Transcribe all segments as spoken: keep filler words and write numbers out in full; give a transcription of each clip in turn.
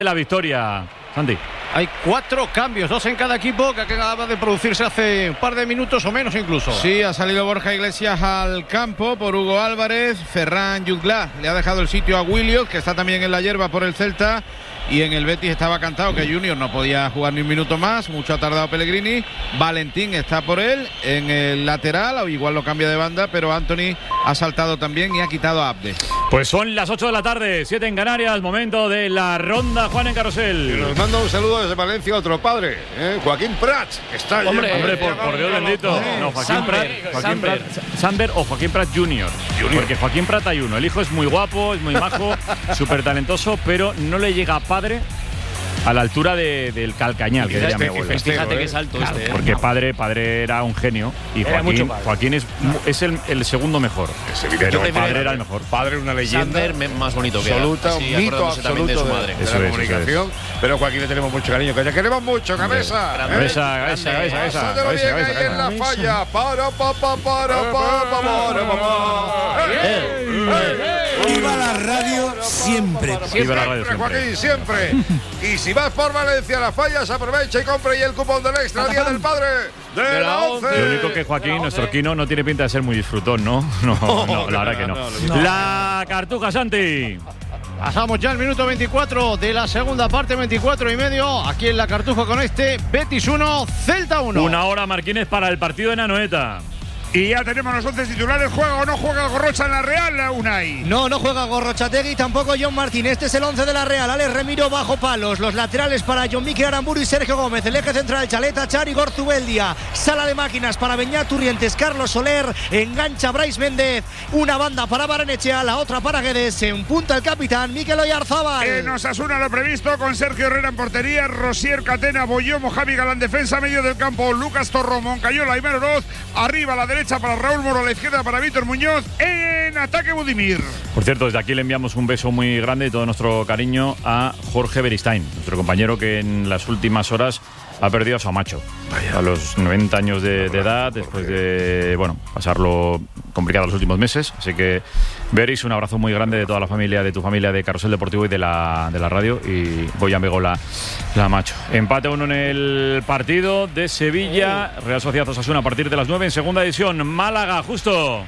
La victoria, Santi. Hay cuatro cambios, dos en cada equipo, que acaba de producirse hace un par de minutos o menos incluso. Sí, ha salido Borja Iglesias al campo por Hugo Álvarez. Ferran Jutgla le ha dejado el sitio a Williot, que está también en la hierba por el Celta. Y en el Betis estaba cantado que Junior no podía jugar ni un minuto más. Mucho ha tardado Pellegrini. Valentín está por él en el lateral, o igual lo cambia de banda, pero Anthony ha saltado también y ha quitado a Abde. Pues son las ocho de la tarde, siete en Canarias, momento de la ronda Juan en Carrusel. Y nos manda un saludo desde Valencia otro padre, ¿eh? Joaquín Prats, que está allí. Hombre, hombre por, por Dios bendito. No, Joaquín Prat, Joaquín Prat, Samber o Joaquín Prat Junior. Junior. Porque Joaquín Prat hay uno. El hijo es muy guapo, es muy majo, súper talentoso, pero no le llega padre a la altura de, del Calcañal, que diría mi abuelo. Fíjate que es alto claro, este. Porque padre, padre era un genio y Joaquín, Joaquín es, es el, el segundo mejor. Es evidente. Pero el padre era el mejor. Padre, una leyenda. Sander, más bonito que absoluta, un mito absoluto de, su madre. de, de la es, comunicación. Es. Pero Joaquín le tenemos mucho cariño, que le queremos mucho, cabeza. Cabeza, cabeza, cabeza, cabeza. Cabeza, cabeza. En la falla. Para, pa, pa, para, pa, para, pa, Viva la radio siempre. Viva la radio siempre. Joaquín, siempre. Y si vas por Valencia a las fallas, aprovecha y compra y el cupón del extra Día del Padre de la once. Lo único que Joaquín, nuestro Quino, no tiene pinta de ser muy disfrutón, ¿no? No, no, no la verdad que no. no. La Cartuja, Santi. Pasamos ya al minuto veinticuatro de la segunda parte, veinticuatro y medio. Aquí en la Cartuja con este Betis uno, Celta uno. Una hora, Marquínez, para el partido en Anoeta. Y ya tenemos los once titulares. ¿Juega o no juega Gorrocha en la Real, Unai? No, no juega Gorrochategui, tampoco John Martín. Este es el once de la Real. Alex Remiro bajo palos. Los laterales para John Miquel Aramburu y Sergio Gómez. El eje central, Chaleta, Chari, Gorzubeldia. Sala de máquinas para Beñat Turrientes, Carlos Soler. Engancha Brais Méndez. Una banda para Baranechea, la otra para Guedes. En punta el capitán Mikel Oyarzábal. Eh, nos asuna lo previsto con Sergio Herrera en portería, Rosier, Catena, Boyomo, Javi Galán defensa, medio del campo, Lucas Torro, Moncayola y Oroz. Arriba a la derecha para Raúl Moro, a la izquierda para Víctor Muñoz, en ataque Budimir. Por cierto, desde aquí le enviamos un beso muy grande y todo nuestro cariño a Jorge Beristain, nuestro compañero que en las últimas horas ha perdido a su macho. Vaya. A los noventa años de, de edad, después de bueno pasarlo complicado los últimos meses. Así que, Beris, un abrazo muy grande de toda la familia, de tu familia de Carrusel Deportivo y de la, de la radio. Y Goya Megola, la macho. Empate uno en el partido de Sevilla. Real Sociedad Osasuna a partir de las nueve en segunda edición. Málaga, justo.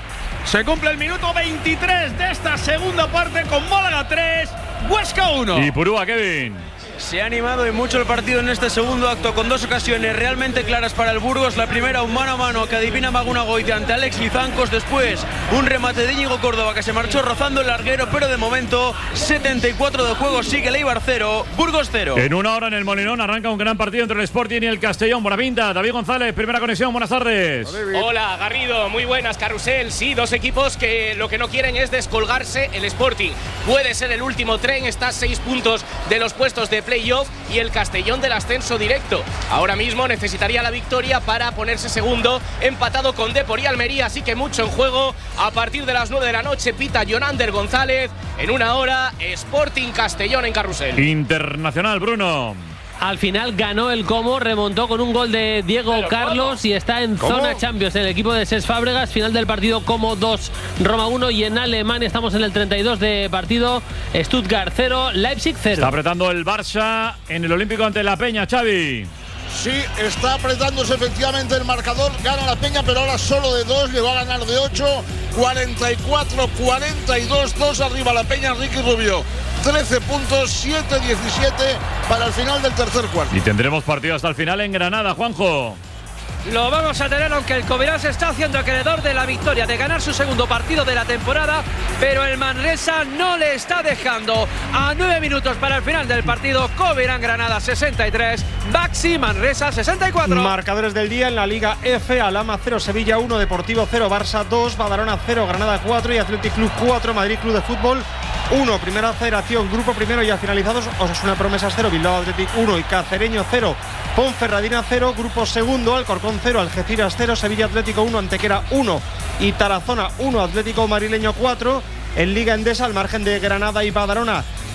Se cumple el minuto veintitrés de esta segunda parte con Málaga tres, Huesca uno. Y Purúa, Kevin. Se ha animado y mucho el partido en este segundo acto con dos ocasiones realmente claras para el Burgos. La primera, un mano a mano que adivina Maguna Goite ante Alex Lizancos. Después, un remate de Íñigo Córdoba que se marchó rozando el larguero, pero de momento, setenta y cuatro de juego, sigue el Eibar cero, Burgos cero. En una hora en el Molinón arranca un gran partido entre el Sporting y el Castellón. Buena pinta, David González, primera conexión, buenas tardes. Hola, Garrido, muy buenas, Carrusel. Sí, dos equipos que lo que no quieren es descolgarse. El Sporting puede ser el último tren, está a seis puntos de los puestos de playoff, y el Castellón del ascenso directo. Ahora mismo necesitaría la victoria para ponerse segundo, empatado con Depor y Almería, así que mucho en juego. A partir de las nueve de la noche pita Jonander González. En una hora, Sporting Castellón en Carrusel. Internacional, Bruno. Al final ganó el Como, remontó con un gol de Diego Pero, Carlos ¿cómo? Y está en ¿Cómo? Zona Champions el equipo de Cesc Fábregas. Final del partido Como dos, Roma uno, y en Alemania estamos en el treinta y dos de partido. Stuttgart cero, Leipzig cero. Está apretando el Barça en el Olímpico ante la Peña, Xavi. Sí, está apretándose efectivamente el marcador. Gana la Peña, pero ahora solo de dos. Le va a ganar de ocho. cuarenta y cuatro cuarenta y dos. dos arriba la Peña, Ricky Rubio. trece puntos, siete diecisiete para el final del tercer cuarto. Y tendremos partido hasta el final en Granada, Juanjo. Lo vamos a tener, aunque el Covirán se está haciendo acreedor de la victoria, de ganar su segundo partido de la temporada, pero el Manresa no le está dejando. A nueve minutos para el final del partido, Covirán Granada sesenta y tres, Baxi Manresa sesenta y cuatro. Marcadores del día en la Liga F: Alhama cero, Sevilla uno, Deportivo cero, Barça dos, Badalona cero, Granada cuatro y Athletic Club cuatro, Madrid Club de Fútbol uno. Primera federación, grupo primero ya finalizados: Osasuna Promesas cero, Bilbao Athletic uno y Cacereño cero, Ponferradina cero. Grupo segundo, Alcorcón cero, Algeciras cero, Sevilla Atlético uno, Antequera uno y Tarazona uno, Atlético Madrileño cuatro. En Liga Endesa, al margen de Granada y Badalona,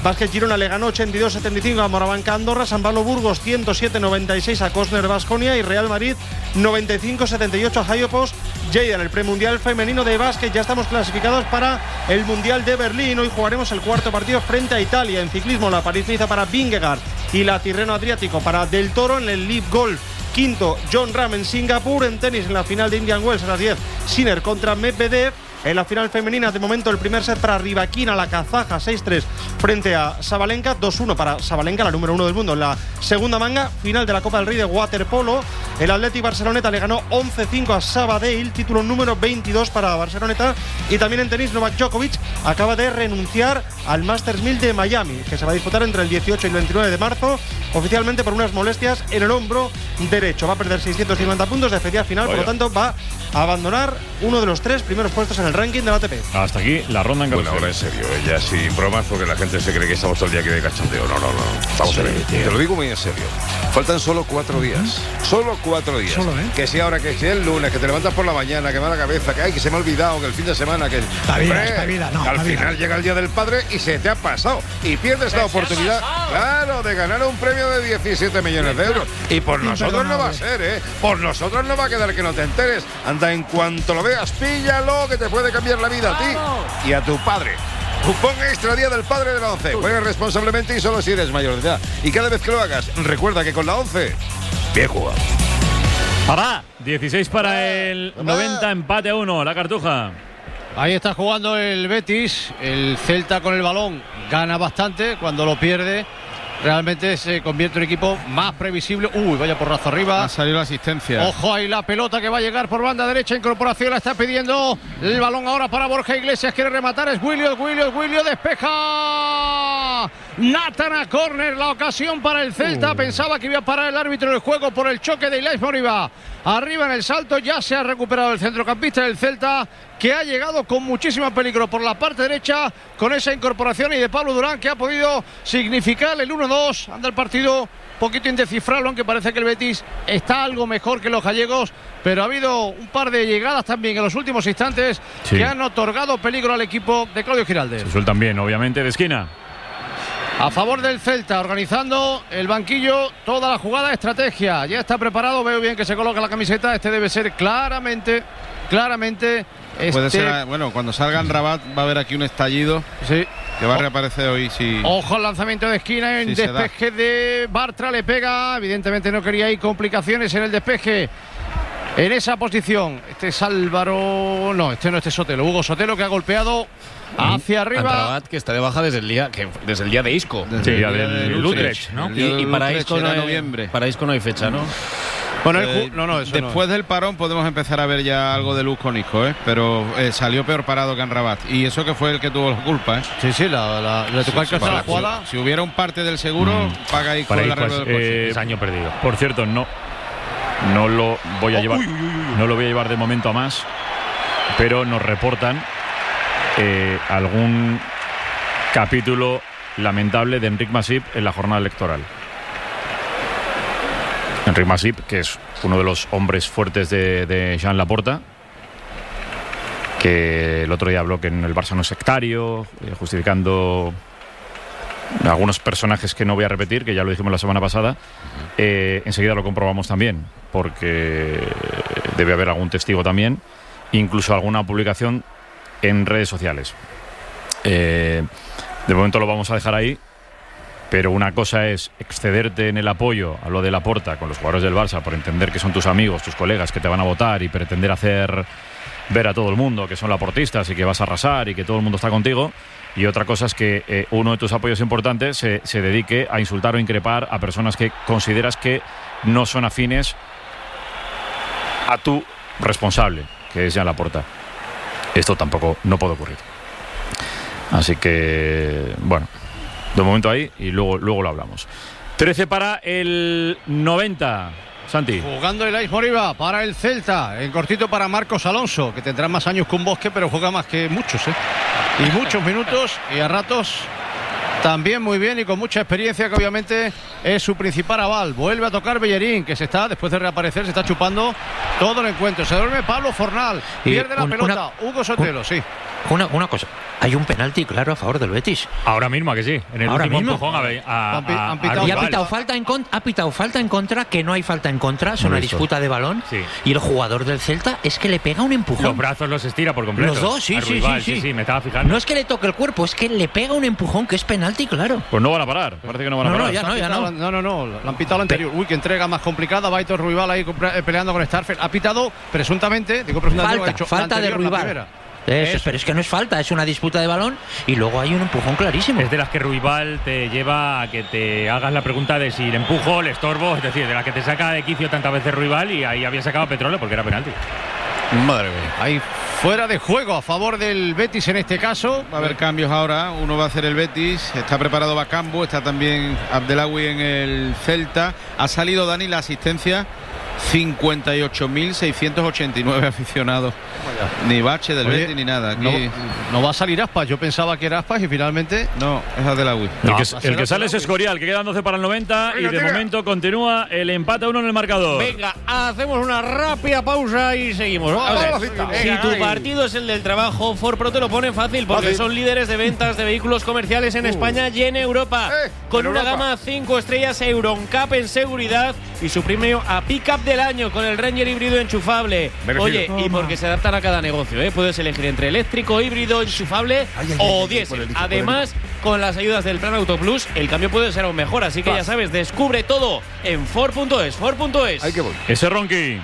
Basket Girona le ganó ochenta y dos setenta y cinco a Morabanca Andorra. San Pablo Burgos ciento siete noventa y seis a Cosner Baskonia. Y Real Madrid noventa y cinco setenta y ocho a Hayopos Lleida. En el premundial femenino de básquet ya estamos clasificados para el Mundial de Berlín. Hoy jugaremos el cuarto partido frente a Italia. En ciclismo, la París-Niza para Vingegaard y la Tirreno Adriático para Del Toro. En el Live Golf, quinto John Ram en Singapur. En tenis, en la final de Indian Wells a las diez, Sinner contra Medvedev. En la final femenina, de momento, el primer set para Rybakina, la kazaja, seis tres frente a Sabalenka, dos uno para Sabalenka, la número uno del mundo. En la segunda manga, final de la Copa del Rey de waterpolo, el Athletic Barceloneta le ganó once cinco a Sabadell, título número veintidós para Barceloneta. Y también en tenis, Novak Djokovic acaba de renunciar al Masters mil de Miami, que se va a disputar entre el dieciocho y el veintinueve de marzo, oficialmente por unas molestias en el hombro derecho. Va a perder seiscientos cincuenta puntos de fecha final, Oye. por lo tanto va a abandonar uno de los tres primeros puestos en el ranking de la A T P. Hasta aquí la ronda en Bueno, ahora en serio, eh, ya sin bromas, porque la gente se cree que estamos todo el día aquí de cachondeo. No, no, no. Vamos sí, a ver. Tío. Te lo digo muy en serio. Faltan solo cuatro días. ¿Mm? Solo cuatro días. Solo, ¿eh? Que si ahora, que si el lunes, que te levantas por la mañana, que me da la cabeza, que ay, que se me ha olvidado, que el fin de semana, que. Está bien, está bien, no. Al final vida. Llega el Día del Padre y se te ha pasado. Y pierdes la oportunidad, claro, de ganar un premio de diecisiete millones de euros. Y por nosotros no va a ser, ¿eh? Por nosotros no va a quedar que no te enteres. Anda, en cuanto lo veas, píllalo, que te puede cambiar la vida a ti y a tu padre. Cupón extra Día del Padre de la ONCE. Juega responsablemente y solo si eres mayor de edad. Y cada vez que lo hagas, recuerda que con la ONCE, bien jugado. Papá, dieciséis para el noventa, empate a uno, la Cartuja. Ahí está jugando el Betis. El Celta con el balón gana bastante. Cuando lo pierde, realmente se convierte en un equipo más previsible. Uy, vaya porrazo arriba. Ha salido la asistencia. Ojo ahí la pelota que va a llegar por banda derecha. Incorporación la está pidiendo. El balón ahora para Borja Iglesias. Quiere rematar. Es Williot, Williot, Williot. Despeja Nathan Corner. La ocasión para el Celta. Uh. Pensaba que iba a parar el árbitro del juego por el choque de Ilaix Moriba. Arriba en el salto. Ya se ha recuperado el centrocampista del Celta, que ha llegado con muchísimo peligro por la parte derecha con esa incorporación y de Pablo Durán, que ha podido significar el uno dos. Anda el partido un poquito indescifrable, aunque parece que el Betis está algo mejor que los gallegos, pero ha habido un par de llegadas también en los últimos instantes sí. que han otorgado peligro al equipo de Claudio Giraldez. Se sueltan bien, obviamente, de esquina. A favor del Celta, organizando el banquillo toda la jugada de estrategia. Ya está preparado, veo bien que se coloca la camiseta. Este debe ser claramente, claramente... Este... Puede ser, bueno, cuando salga en Rabat va a haber aquí un estallido. Sí. Que va a reaparecer hoy. Si... Ojo al lanzamiento de esquina, en si despeje de Bartra, le pega. Evidentemente no quería ir complicaciones en el despeje. En esa posición, este es Álvaro. No, este no, este es Sotelo. Hugo Sotelo, que ha golpeado hacia arriba. Rabat, que está de baja desde el día, que, desde el día de Isco. Desde sí, el día del, del Utrecht, ¿no? Y, y para, Isco no hay, noviembre. para Isco no hay fecha, ¿no? Bueno, eh, no, no, eso después no. del parón podemos empezar a ver ya algo de luz con Isco, ¿eh? Pero eh, salió peor parado que en Rabat. Y eso que fue el que tuvo la culpa, ¿eh? Sí, sí, la, la, la, sí, sí, la jugada. Si, si hubiera un parte del seguro, mm. paga Isco el arreglo del coche. Eh, es año perdido. Por cierto, no, no lo voy a oh, llevar, uy, uy, uy. no lo voy a llevar de momento a más, pero nos reportan eh, algún capítulo lamentable de Enric Masip en la jornada electoral. Enric Masip, que es uno de los hombres fuertes de, de Joan Laporta, que el otro día habló que en el Barça no es sectario, eh, justificando algunos personajes que no voy a repetir, que ya lo dijimos la semana pasada. Eh, enseguida lo comprobamos también, porque debe haber algún testigo también, incluso alguna publicación en redes sociales. Eh, de momento lo vamos a dejar ahí. Pero una cosa es excederte en el apoyo a lo de Laporta con los jugadores del Barça por entender que son tus amigos, tus colegas que te van a votar y pretender hacer ver a todo el mundo que son laportistas y que vas a arrasar y que todo el mundo está contigo. Y otra cosa es que eh, uno de tus apoyos importantes se, se dedique a insultar o increpar a personas que consideras que no son afines a tu responsable, que es Joan Laporta. Esto tampoco no puede ocurrir. Así que, bueno... De momento ahí y luego, luego lo hablamos. trece para el noventa. Santi. Jugando el Ilaix Moriba para el Celta. En cortito para Marcos Alonso, que tendrá más años que un Bosque, pero juega más que muchos, ¿eh? Y muchos minutos y a ratos también muy bien y con mucha experiencia, que obviamente es su principal aval. Vuelve a tocar Bellerín, que se está, después de reaparecer, se está chupando todo el encuentro. Se duerme Pablo Fornal. Pierde y la un, pelota. Una, Hugo Sotelo, un, sí. Una, una cosa, hay un penalti claro a favor del Betis. Ahora mismo, ¿a que sí? En el Ahora último mismo. empujón a, a, a, a, y ha pitado, falta en contra, ha pitado falta en contra, que no hay falta en contra, es No una lo he visto. disputa de balón. Sí. Y el jugador del Celta es que le pega un empujón. Los brazos los estira por completo. Los dos, sí, a sí, Ruibal, sí, sí. sí, me estaba fijando. No es que le toque el cuerpo, es que le pega un empujón que es penalti, claro. Pues no van a parar, parece que no van a No, no, parar. ya no, ya no. No, no, no, le han pitado la anterior. Uy, qué entrega más complicada. Baito Ruibal ahí eh, peleando con Starfel. Ha pitado presuntamente, digo presuntamente, Falta, ha dicho, falta la de anterior, la Ruibal. primera. Eso, Eso. pero es que no es falta, es una disputa de balón y luego hay un empujón clarísimo. Es de las que Ruibal te lleva a que te hagas la pregunta de si le empujo, le estorbo, es decir, de las que te saca de quicio tantas veces Ruibal y ahí había sacado petróleo porque era penalti. Madre mía. Ahí fuera de juego a favor del Betis en este caso. Va a haber cambios ahora. Uno va a hacer el Betis. Está preparado Bacambu. Está también Abdelawi en el Celta. Ha salido Dani la asistencia. cincuenta y ocho mil seiscientos ochenta y nueve aficionados. Ni bache del Oye, Betis ni nada. Aquí... No, no va a salir Aspas. Yo pensaba que era Aspas y finalmente. No, es Abdelawi. El que, el que sale es Escorial, que quedan doce para el noventa. Venga, y de tira. momento continúa el empate a uno en el marcador. Venga, hacemos una rápida pausa y seguimos. Vamos a ver. Si Venga, tu dale. partido es el del trabajo, Ford Pro te lo pone fácil porque Fácil. son líderes de ventas de vehículos comerciales en Uh. España y en Europa. Eh, con en una Europa. gama cinco estrellas Euroncap en seguridad y su premio a Pickup del año con el Ranger híbrido enchufable. Merecido. Oye, y Toma. porque se adaptan a cada negocio, ¿eh? Puedes elegir entre eléctrico, híbrido, enchufable Ay, ay, o ay, diésel. por el hijo, Además, con las ayudas del Plan Auto Plus, el cambio puede ser aún mejor. Así que Va. ya sabes, descubre todo en Ford punto es. Ford punto es. Ay, qué voy. Ese Ronqui.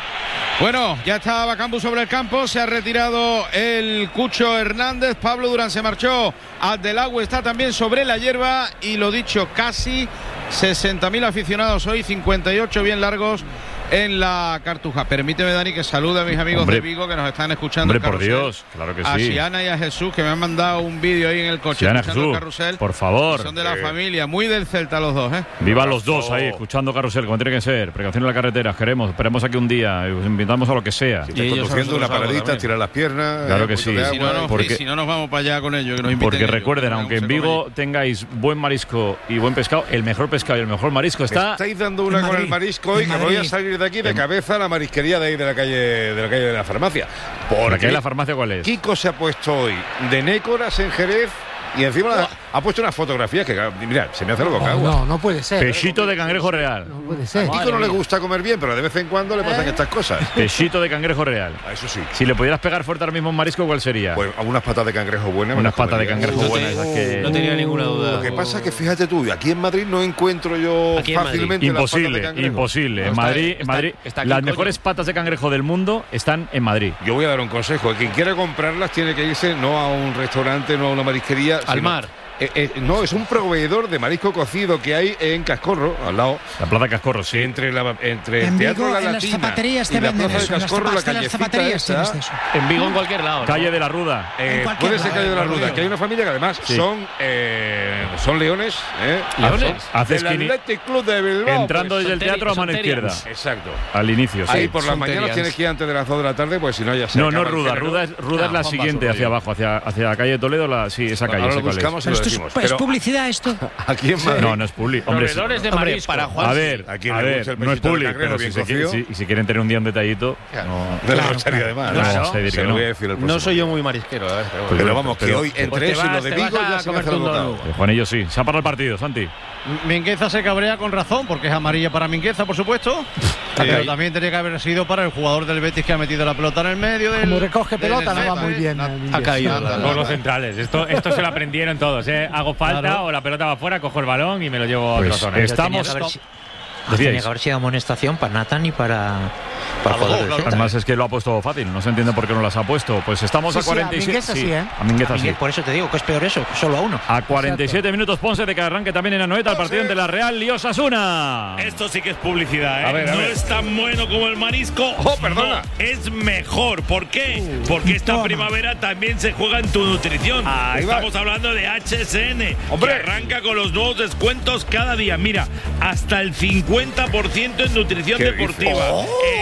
Bueno, ya está Bacambu sobre el campo, se ha retirado el Cucho Hernández, Pablo Durán se marchó, Abdelawi está también sobre la hierba y lo dicho, casi sesenta mil aficionados hoy, cincuenta y ocho bien largos en la Cartuja. Permíteme, Dani, que salude a mis amigos Hombre. de Vigo que nos están escuchando. Hombre, en por Carrusel. Dios, claro que A sí. Siana y a Jesús, que me han mandado un vídeo ahí en el coche. Siana, escuchando Jesús, el Carrusel. por favor. Son de la Eh. familia, muy del Celta los dos, ¿eh? Viva los dos ahí, escuchando Carrusel, como tiene que ser. Precaución en la carretera, queremos. Esperemos aquí un día. Os invitamos a lo que sea. Si estás conduciendo una paradita, tirar las piernas. Claro eh, que un poquito sí. de Si agua. no, nos, porque- si no nos vamos para allá con ellos, que nos inviten Porque ellos. recuerden, Vamos aunque a en comer Vigo tengáis buen marisco y buen pescado, el mejor pescado y el mejor marisco Me está. estáis dando una en con el Madrid. marisco hoy En que voy a Madrid. salir de aquí de En- cabeza a la marisquería de ahí de la calle de la calle de la farmacia. Porque ¿La calle de la farmacia cuál es? Kiko se ha puesto hoy de Nécoras en Jerez y encima la- ha puesto unas fotografías que, mira, se me hace el boca agua. No, no puede ser. Pechito de cangrejo real. No puede ser. A Kiko no le gusta comer bien, pero de vez en cuando le pasan estas cosas. Pechito de cangrejo real. Ah, Eso sí. Si le pudieras pegar fuerte ahora mismo un marisco, ¿cuál sería? Pues unas patas de cangrejo buenas. me Unas las patas de comería. cangrejo buenas. esas que- No tenía ninguna duda. Lo que pasa es que fíjate tú, aquí en Madrid no encuentro yo Aquí en Madrid. fácilmente las patas de Imposible, cangrejo. imposible. En No, está- Madrid, está- en Madrid está aquí, las coño. mejores patas de cangrejo del mundo están en Madrid. Yo voy a dar un consejo. Quien quiera comprarlas tiene que irse no a un restaurante, no a una marisquería. Al sino- mar. Eh, eh, no, es un proveedor de marisco cocido que hay en Cascorro, al lado. La Plaza Cascorro, sí. Entre, la, entre En el Teatro Vigo, La en las Latina zapaterías y te la venden Plaza eso. de En las Cascorro, la zapas- en las callecita zapaterías esa. tienes de eso. En Vigo, en cualquier lado. ¿no? Calle de la Ruda. Eh, cualquier puede ser lado. Calle de la En Ruda, cualquier que hay una familia que además Sí. son eh, son leones. ¿eh? ¿Leones? Haces Del esquini- Athletic Club de Bilbao. Entrando pues. desde el teatro a mano izquierda. Exacto. Al inicio, sí. Ahí por las son mañanas terias. tienes que ir antes de las dos de la tarde, pues si no ya se No, no acaba el Ruda. género. Ruda es, Ruda es la Ah, Juan siguiente, Basurro, hacia digo. abajo, hacia, hacia la calle de Toledo. La, sí, esa calle. Ahora sé lo cuál es. buscamos y Pero lo esto es, decimos. es Pero publicidad esto. aquí en Madrid. No, no es publi. Hombre, sí. Proveedores de Hombre, marisco. para Juan A sí. ver, ¿A quién a le ver, gusta el no es pechito de publi, cangrejo pero si, bien se quiere- cocido? si, si quieren tener un día un detallito, no, Me lo Claro, gustaría claro. además. no ¿no? vamos a decir Se que lo no. voy a decir el No próximo. soy yo muy marisquero, ¿eh? Pero bueno. Pues Pero vamos, pero- que hoy Pues entre te eso y vas- lo de te Vigo vas a ya se me hace comerte el un bocado. donudo. Eh, Juanillo sí. Se ha parado el partido, Santi. Mingueza se cabrea con razón porque es amarilla para Mingueza, por supuesto. Pero también tenía que haber sido para el jugador del Betis que ha metido la pelota en el medio del. Como recoge del pelota, no va Celta, muy ¿eh? bien. Na- el Ha inglés. caído. Nada, Todos los centrales. Esto, esto se lo aprendieron todos, ¿eh? Hago falta Claro. o la pelota va afuera, cojo el balón y me lo llevo a Pues otra zona. Pero Estamos. tenía que haber si- Decíais. tenía que haber sido amonestación para Nathan y para, para el jugador del Celta. Además es que lo ha puesto fácil, no se entiende por qué no las ha puesto. Pues estamos Sí, a sí, a cuarenta y siete. Mingueza sí, ¿eh? A Mingueza sí. Miguel, por eso te digo que es peor eso, solo a uno. A cuarenta y siete minutos Ponce de que arranque también en Anoeta el partido entre la Real y Osasuna. Esto sí que es publicidad, ¿eh? A ver, a no ver. es tan bueno como el marisco. Oh, perdona. No, es mejor. ¿Por qué? Porque esta toma. primavera también se juega en tu nutrición. Ahí va. Estamos hablando de H S N, Hombre. que arranca con los nuevos descuentos cada día. Mira, hasta el cincuenta por ciento en nutrición ¿Qué deportiva, dices? en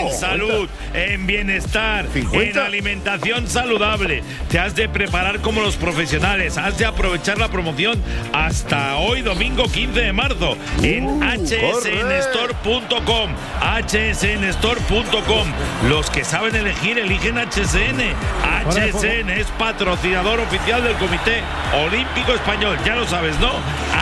en salud, en bienestar, cincuenta. en alimentación saludable. Te has de preparar como los profesionales, has de aprovechar la promoción hasta hoy domingo quince de marzo en H S N store punto com. H S N store punto com. Los que saben elegir eligen H S N. H S N es patrocinador oficial del Comité Olímpico Español, ya lo sabes, ¿no?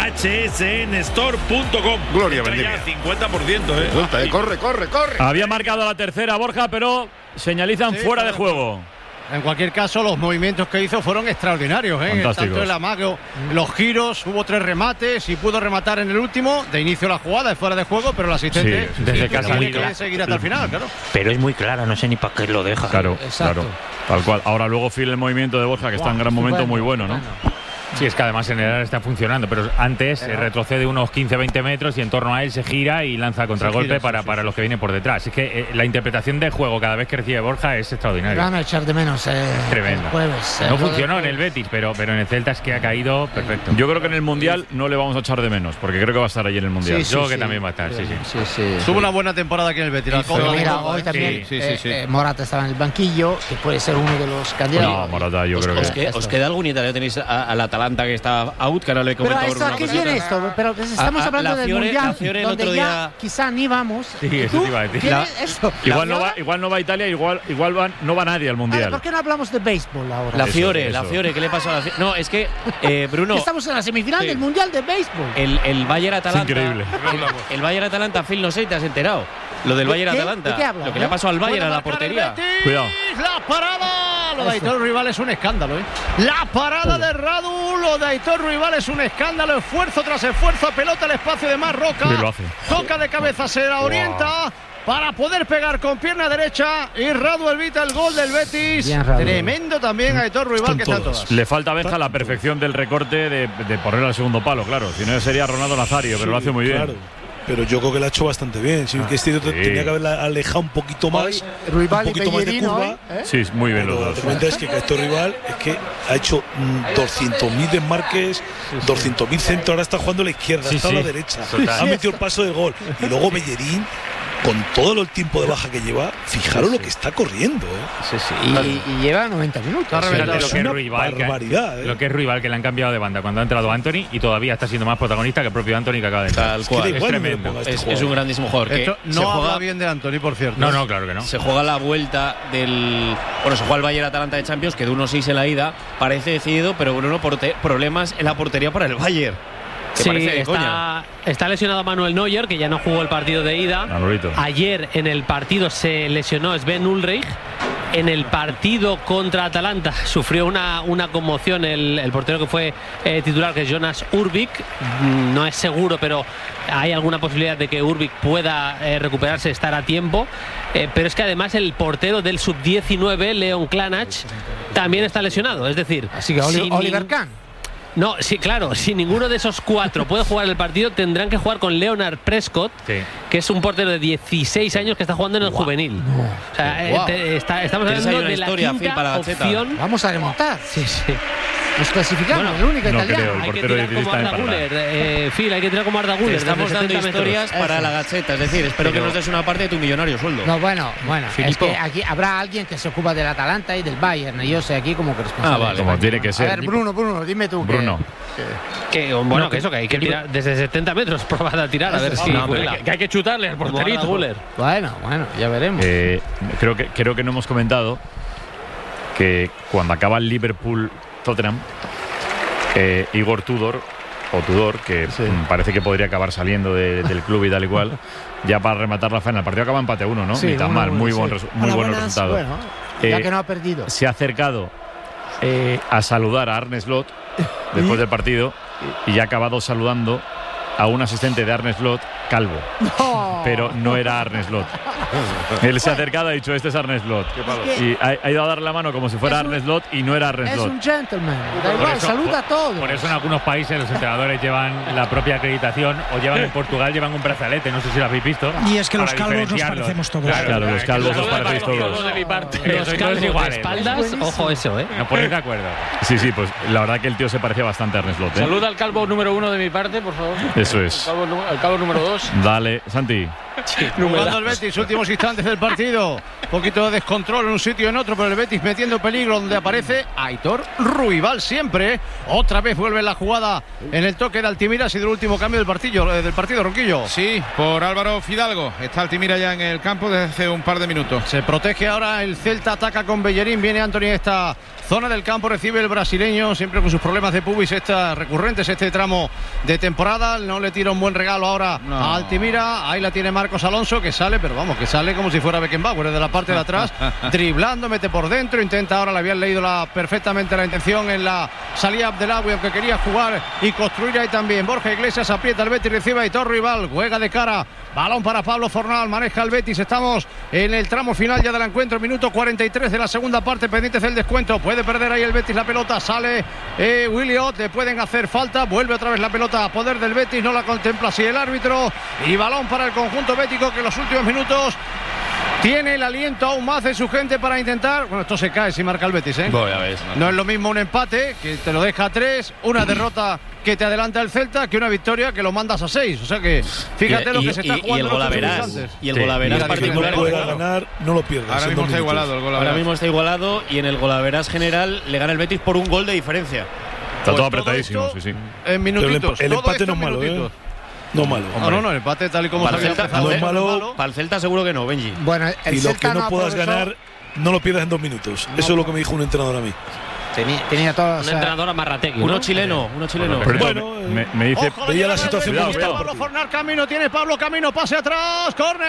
H S N store punto com. Gloria Entra bendita. ya cincuenta por ciento, ¿eh? Resulta, eh, Corre, corre, corre. Había marcado la tercera Borja, pero señalizan Sí, fuera de claro. juego. En cualquier caso, los movimientos que hizo fueron extraordinarios, ¿eh? Fantásticos. Tanto el amago, los giros, hubo tres remates y pudo rematar en el último. De inicio la jugada, es fuera de juego, pero el asistente Sí, desde sí, casa tiene muy que clara. seguir hasta el final, claro. Pero es muy clara, no sé ni para qué lo deja. Claro, Exacto. claro. Tal cual. Ahora luego Phil el movimiento de Borja, que está en gran momento, muy bueno, ¿no? Sí, es que además en el área está funcionando, pero antes eh, retrocede unos quince veinte metros y en torno a él se gira y lanza contragolpe gira, sí, para, sí. para los que vienen por detrás. Es que eh, la interpretación del juego cada vez que recibe Borja es extraordinaria. Van a echar de menos eh, Tremendo. el jueves. eh, No lo de- funcionó en el Betis, pero, pero en el Celta es que ha caído perfecto. Yo creo que en el Mundial no le vamos a echar de menos, porque creo que va a estar allí en el Mundial. Sí, sí, Yo creo que sí. también va a estar, sí, sí. Tuvo una buena temporada aquí en el Betis. la Pero Copa, mira, la Copa, hoy ¿eh? también Sí, sí, eh, sí. eh, Morata estaba en el banquillo, que puede ser uno de los candidatos. No, Morata, yo os, creo os que. que- os queda algún italiano, tenéis a- al Atalanta que está out, que ahora le he Pero comentado esto, ¿a una qué cosita. viene esto? Pero pues, estamos A- a- hablando la del Fiore- Mundial, la Fiore el donde otro ya día- quizá ni vamos. Sí, ¿Y eso tú? te iba a decir. ¿Qué La- es esto? Igual ¿La no, va, Fiore? igual no va a Italia, igual, igual va- no va nadie al A ver, Mundial. ¿por qué no hablamos de béisbol ahora? La Eso, Fiore, eso. la Fiore, ¿qué le pasó a la Fiore? No, es que, eh, Bruno, Estamos en la semifinal Sí. del Mundial de béisbol. el, el Bayern Atalanta. Es increíble. El, el Bayern Atalanta, Phil, no sé si te has enterado. Lo del ¿De Bayern qué? Atalanta. ¿De qué hablas, Lo que le eh? ha pasado al Bayern Puede a la marcar el portería. Betis, Cuidado. La parada. Lo de Eso. Aitor Rival es un escándalo, ¿eh? La parada de Radu. Lo de Aitor Rival es un escándalo. Esfuerzo tras esfuerzo. Pelota al espacio de Marroca. Sí, lo hace. Toca de cabeza, se la orienta. Para poder pegar con pierna derecha. Y Radu evita el gol del Betis. Bien, Radu. Tremendo también Aitor Rival, que está en todas. Le falta a Benja la perfección del recorte de, de poner al segundo palo, claro. Si no sería Ronaldo Nazario, pero lo hace muy bien. Claro. Pero yo creo que lo ha hecho bastante bien. Sí, que este sí. tenía que haberla alejado un poquito más. Rival un y poquito más de Bellerín curva. hoy, ¿eh? Sí, muy bien los Pero dos. la verdad es que este rival es que ha hecho mm, doscientos mil desmarques, doscientos mil centros, ahora está jugando a la izquierda, Sí, está a sí. la derecha, Total. ha metido el paso del gol. Y luego Bellerín, con todo el tiempo de baja que lleva, fijaros lo que está corriendo. ¿eh? Sí, sí. Y, y lleva noventa minutos. Fíjate lo Es que es una Ruibal, que, barbaridad, ¿eh? lo que es Ruibal, que le han cambiado de banda cuando ha entrado Anthony y todavía está siendo más protagonista que el propio Anthony que acaba de entrar. Tal Es que cual. da Es igual donde le tremendo. ponga este Es, jugador. es un grandísimo jugador. Que Esto se no habla juega, bien de Anthony, por cierto. No, no, claro que no. se juega la vuelta del. Bueno, se juega el Bayern Atalanta de Champions, que de uno seis en la ida parece decidido, pero Bruno, porte- problemas en la portería para el Bayern. Que Sí, parece de coña. está, está lesionado Manuel Neuer, que ya no jugó el partido de ida. Manolito. Ayer en el partido se lesionó Sven Ulreich. En el partido contra Atalanta sufrió una, una conmoción el, el portero que fue eh, titular, que es Jonas Urbik. Mm, No es seguro, pero hay alguna posibilidad de que Urbik pueda eh, recuperarse, estar a tiempo. Eh, pero es que además el portero del sub diecinueve, Leon Klanach, también está lesionado. Es decir, Así que Oli- sin Oliver nin- Kahn. No, sí, claro, si ninguno de esos cuatro puede jugar el partido, tendrán que jugar con Leonard Prescott, Sí. que es un portero de dieciséis años que está jugando en el juvenil. O sea, eh, Guau. te- está- estamos ¿Tienes ahí hablando una de la historia, quinta Phil, para la Gaceta? opción. Vamos a remontar. Sí, sí. Nos clasificamos, Bueno, el único no italiano. creo. El Hay que portero tirar dieciséis como Arda también para Güler, eh, Phil, hay que tirar como Arda Te Güler. estamos desde dando setenta metros. historias para la gacheta, es decir, espero que Pero- nos des una parte de tu millonario sueldo. No, bueno, bueno, es Filippo. que aquí habrá alguien que se ocupa del Atalanta y del Bayern, y yo sé aquí como que responsable. Ah, vale. Como tiene que A ser. ver, Bruno, Bruno, dime tú. que- Bruno. Que, bueno, No, que eso, que hay que tirar desde setenta metros, probar a tirar, a ver si. No, pero vuela. que- que hay que chutarle al Como porterito. Arda Güler. Bueno, bueno, ya veremos. Eh, creo, que, creo que no hemos comentado que cuando acaba el Liverpool-Tottenham, eh, Igor Tudor, o Tudor, que mm, parece que podría acabar saliendo de- del club y tal y cual, ya para rematar la faena. El partido acaba empate uno, ¿no? Sí, Ni tan uno, mal, uno, muy sí. buen, resu- muy Hola, buen buenas, resultado. Bueno, ya Eh, que no ha perdido. Se ha acercado eh, a saludar a Arne Slot después del partido y ya ha acabado saludando a un asistente de Arne Slot, calvo. No. Pero no era Arne Slot. Él se ha acercado y ha dicho, este es Arne Slot. Es que- Y ha, ha ido a darle la mano como si fuera Es un- Arne Slot y no era Arne Es Slot. un gentleman. Da Por igual, eso- saluda a todos. Por eso en algunos países los entrenadores llevan la propia acreditación o llevan en Portugal llevan un brazalete, no sé si lo habéis visto. Y es que los para calvos nos diferenciarlos. parecemos todos. Claro, los calvos os parecéis todos. Los de mi parte. Eh, Los sois todos calvos de iguales. espaldas, ojo eso, ¿eh? Nos ponéis de acuerdo. Sí, sí, pues la verdad que el tío se parecía bastante a Arne Slot. ¿eh? Saluda al calvo número uno de mi parte, por favor. Eso es. El calvo, nu- el calvo número dos. Dale, Santi. Jugando el Betis, últimos instantes del partido. Un poquito de descontrol en un sitio y en otro, pero el Betis metiendo peligro donde aparece Aitor Ruibal siempre. Otra vez vuelve la jugada en el toque de Altimira. Ha sido el último cambio del partido, del partido, Ronquillo. Sí, por Álvaro Fidalgo. Está Altimira ya en el campo desde hace un par de minutos. Se protege ahora el Celta, ataca con Bellerín. Viene Anthony a esta zona del campo, recibe el brasileño, siempre con sus problemas de pubis esta, recurrentes este tramo de temporada. No le tira un buen regalo ahora no. a Altimira. Ahí la tiene Marcos Alonso, que sale, pero vamos, que sale como si fuera Beckenbauer desde la parte de atrás, driblando, mete por dentro, intenta ahora, le habían leído la, perfectamente la intención en la salida del agua, aunque quería jugar y construir ahí también. Borja Iglesias aprieta el Betis, recibe a Aitor Ruibal, juega de cara, balón para Pablo Fornal, maneja el Betis. Estamos en el tramo final ya del encuentro, minuto cuarenta y tres de la segunda parte, pendientes del descuento. Puede perder ahí el Betis la pelota, sale eh, Williot, le pueden hacer falta, vuelve otra vez la pelota a poder del Betis, no la contempla así el árbitro, y balón para el conjunto bético, que en los últimos minutos tiene el aliento aún más de su gente para intentar. Bueno, esto se cae si marca el Betis, ¿eh? Voy a ver, no. no es lo mismo un empate, que te lo deja a tres, una derrota que te adelanta el Celta, que una victoria que lo mandas a seis. O sea que fíjate y, lo que y, se está y, jugando. Y el golaverás. Y el golaverás sí, particular. No pueda ganar, no lo pierdas. Ahora mismo está igualado el golaverás. Ahora mismo está igualado y en el golaverás general le gana el Betis por un gol de diferencia. Está pues todo apretadísimo, todo sí, sí. En minutitos. El, el empate no es malo, ¿eh? No malo. No, no, no, el empate tal y como para se había empezado. No es malo. Para el Celta seguro que no, Benji. Bueno, el y lo Celta que no, no puedas aprovechó. ganar, no lo pierdas en dos minutos. No, Eso es lo que me dijo un entrenador a mí. Tenía, tenía todo. Un O sea, entrenador amarrategui. Uno ¿no? chileno, uno chileno. Pero bueno, me, me dice. Ojo, veía la situación como estaba. Pablo Fornal, Camino, tiene Pablo Camino, pase atrás,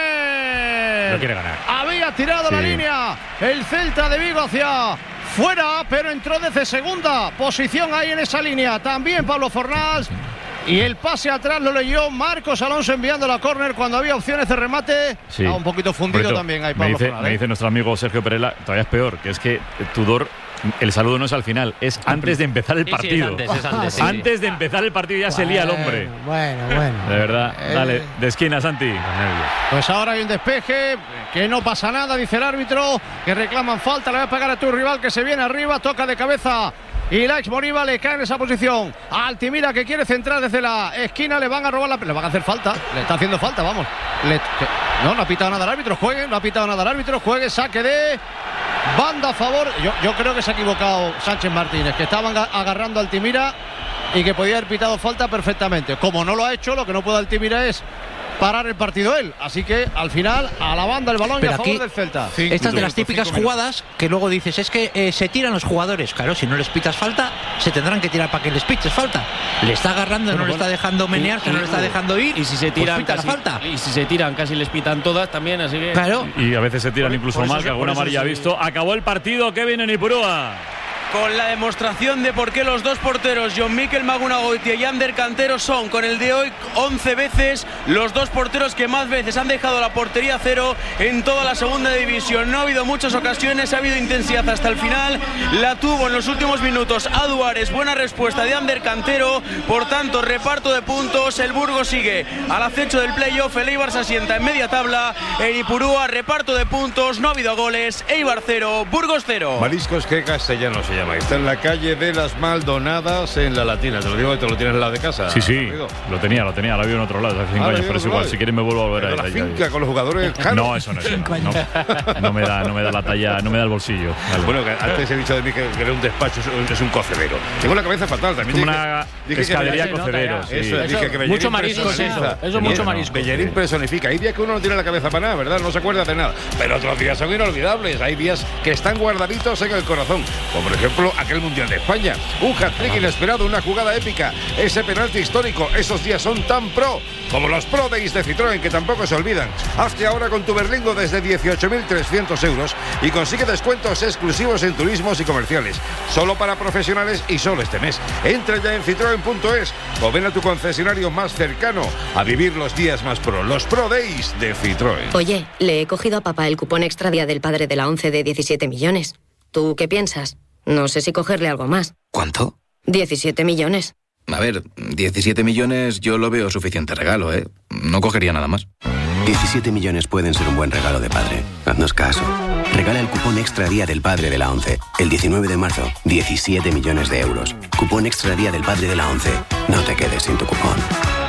córner. No quiere ganar. Había tirado Sí. la línea el Celta de Vigo hacia fuera, pero entró desde segunda posición ahí en esa línea. También Pablo Fornal. Y el pase atrás lo leyó Marcos Alonso enviando la córner cuando había opciones de remate. Sí. Ah, un poquito fundido Por eso, también ahí me Pablo dice, Fornal, me ¿eh? dice nuestro amigo Sergio Perela, todavía es peor, que es que Tudor, el saludo no es al final, es antes de empezar el Sí, sí, es partido. antes, es antes, sí, Antes de empezar el partido ya se lía el hombre. Bueno, bueno. De verdad, Eh, dale, de esquina, Santi. Pues ahora hay un despeje, que no pasa nada, dice el árbitro, que reclaman falta, le va a pegar a tu rival que se viene arriba, toca de cabeza. Y la ex Moriba le cae en esa posición. Altimira, que quiere centrar desde la esquina, le van a robar la. Le van a hacer falta. Le está haciendo falta, vamos. Le, que, no, no ha pitado nada el árbitro. Juegue, no ha pitado nada el árbitro. Juegue, saque de banda a favor. Yo, yo creo que se ha equivocado Sánchez Martínez, que estaban agarrando a Altimira y que podía haber pitado falta perfectamente. Como no lo ha hecho, lo que no puede Altimira es parar el partido él. Así que al final a la banda el balón. Pero y a favor aquí, del Celta. Cinco, estas de las típicas jugadas que luego dices es que eh, se tiran los jugadores. Claro, si no les pitas falta, se tendrán que tirar para que les piches falta. Le está agarrando, Bueno, no le bueno. está dejando menearse, Y- no le está dejando ir. Y si se pues tiran pita la casi, falta. y si se tiran casi les pitan todas también, así que. Claro. Y a veces se tiran Por- incluso por eso más, se- que alguna por eso amarilla ha se- visto. Acabó el partido, Kevin en Ipurúa. Con la demostración de por qué los dos porteros, John Mikel Magunagoitia y Ander Cantero, son con el de hoy once veces los dos porteros que más veces han dejado la portería cero en toda la segunda división. No ha habido muchas ocasiones, ha habido intensidad hasta el final. La tuvo en los últimos minutos a Duárez. Buena respuesta de Ander Cantero. Por tanto, reparto de puntos. El Burgos sigue al acecho del playoff. El Eibar se asienta en media tabla. En Ipurúa, reparto de puntos. No ha habido goles. Eibar cero, Burgos cero. Mariscos que castellano se llama. Está en la calle de las Maldonadas, en la Latina. Te lo digo que te lo tienes al lado de casa. Sí, sí, amigo. lo tenía, lo tenía, lo había en otro lado hace cinco Ah, años, lo pero es había en igual, otro si quieres me vuelvo a volver Pero a la ir allá. finca con los jugadores caros. No, eso no es. No, no me da, no me da la talla, no me da el bolsillo. Vale. Bueno, que antes he dicho de mí que, que era un despacho, es- es un cocedero. Tengo la cabeza fatal también. Como Dije- una dije que escalería Bellerín- cocedero, sí. Eso, Eso, dije que Bellerín mucho marisco es personifica. eso, eso es mucho marisco. Bellerín personifica. Hay días que uno no tiene la cabeza para nada, ¿verdad? No se acuerda de nada. Pero otros días son inolvidables. Hay días que están guardaditos en el corazón. Como por ejemplo aquel Mundial de España. Un hat-trick inesperado, una jugada épica. Ese penalti histórico. Esos días son tan pro como los Pro Days de Citroën, que tampoco se olvidan. Hazte ahora con tu Berlingo desde dieciocho mil trescientos euros y consigue descuentos exclusivos en turismos y comerciales. Solo para profesionales y solo este mes. Entra ya en citroen punto es o ven a tu concesionario más cercano a vivir los días más pro. Los Pro Days de Citroën. Oye, le he cogido a papá el cupón extra día del padre de la once de diecisiete millones. ¿Tú qué piensas? No sé si cogerle algo más. ¿Cuánto? diecisiete millones. A ver, diecisiete millones yo lo veo suficiente regalo, ¿eh? No cogería nada más. diecisiete millones pueden ser un buen regalo de padre. Haznos caso. Regala el cupón extra día del padre de la once. El diecinueve de marzo, diecisiete millones de euros. Cupón extra día del padre de la once. No te quedes sin tu cupón.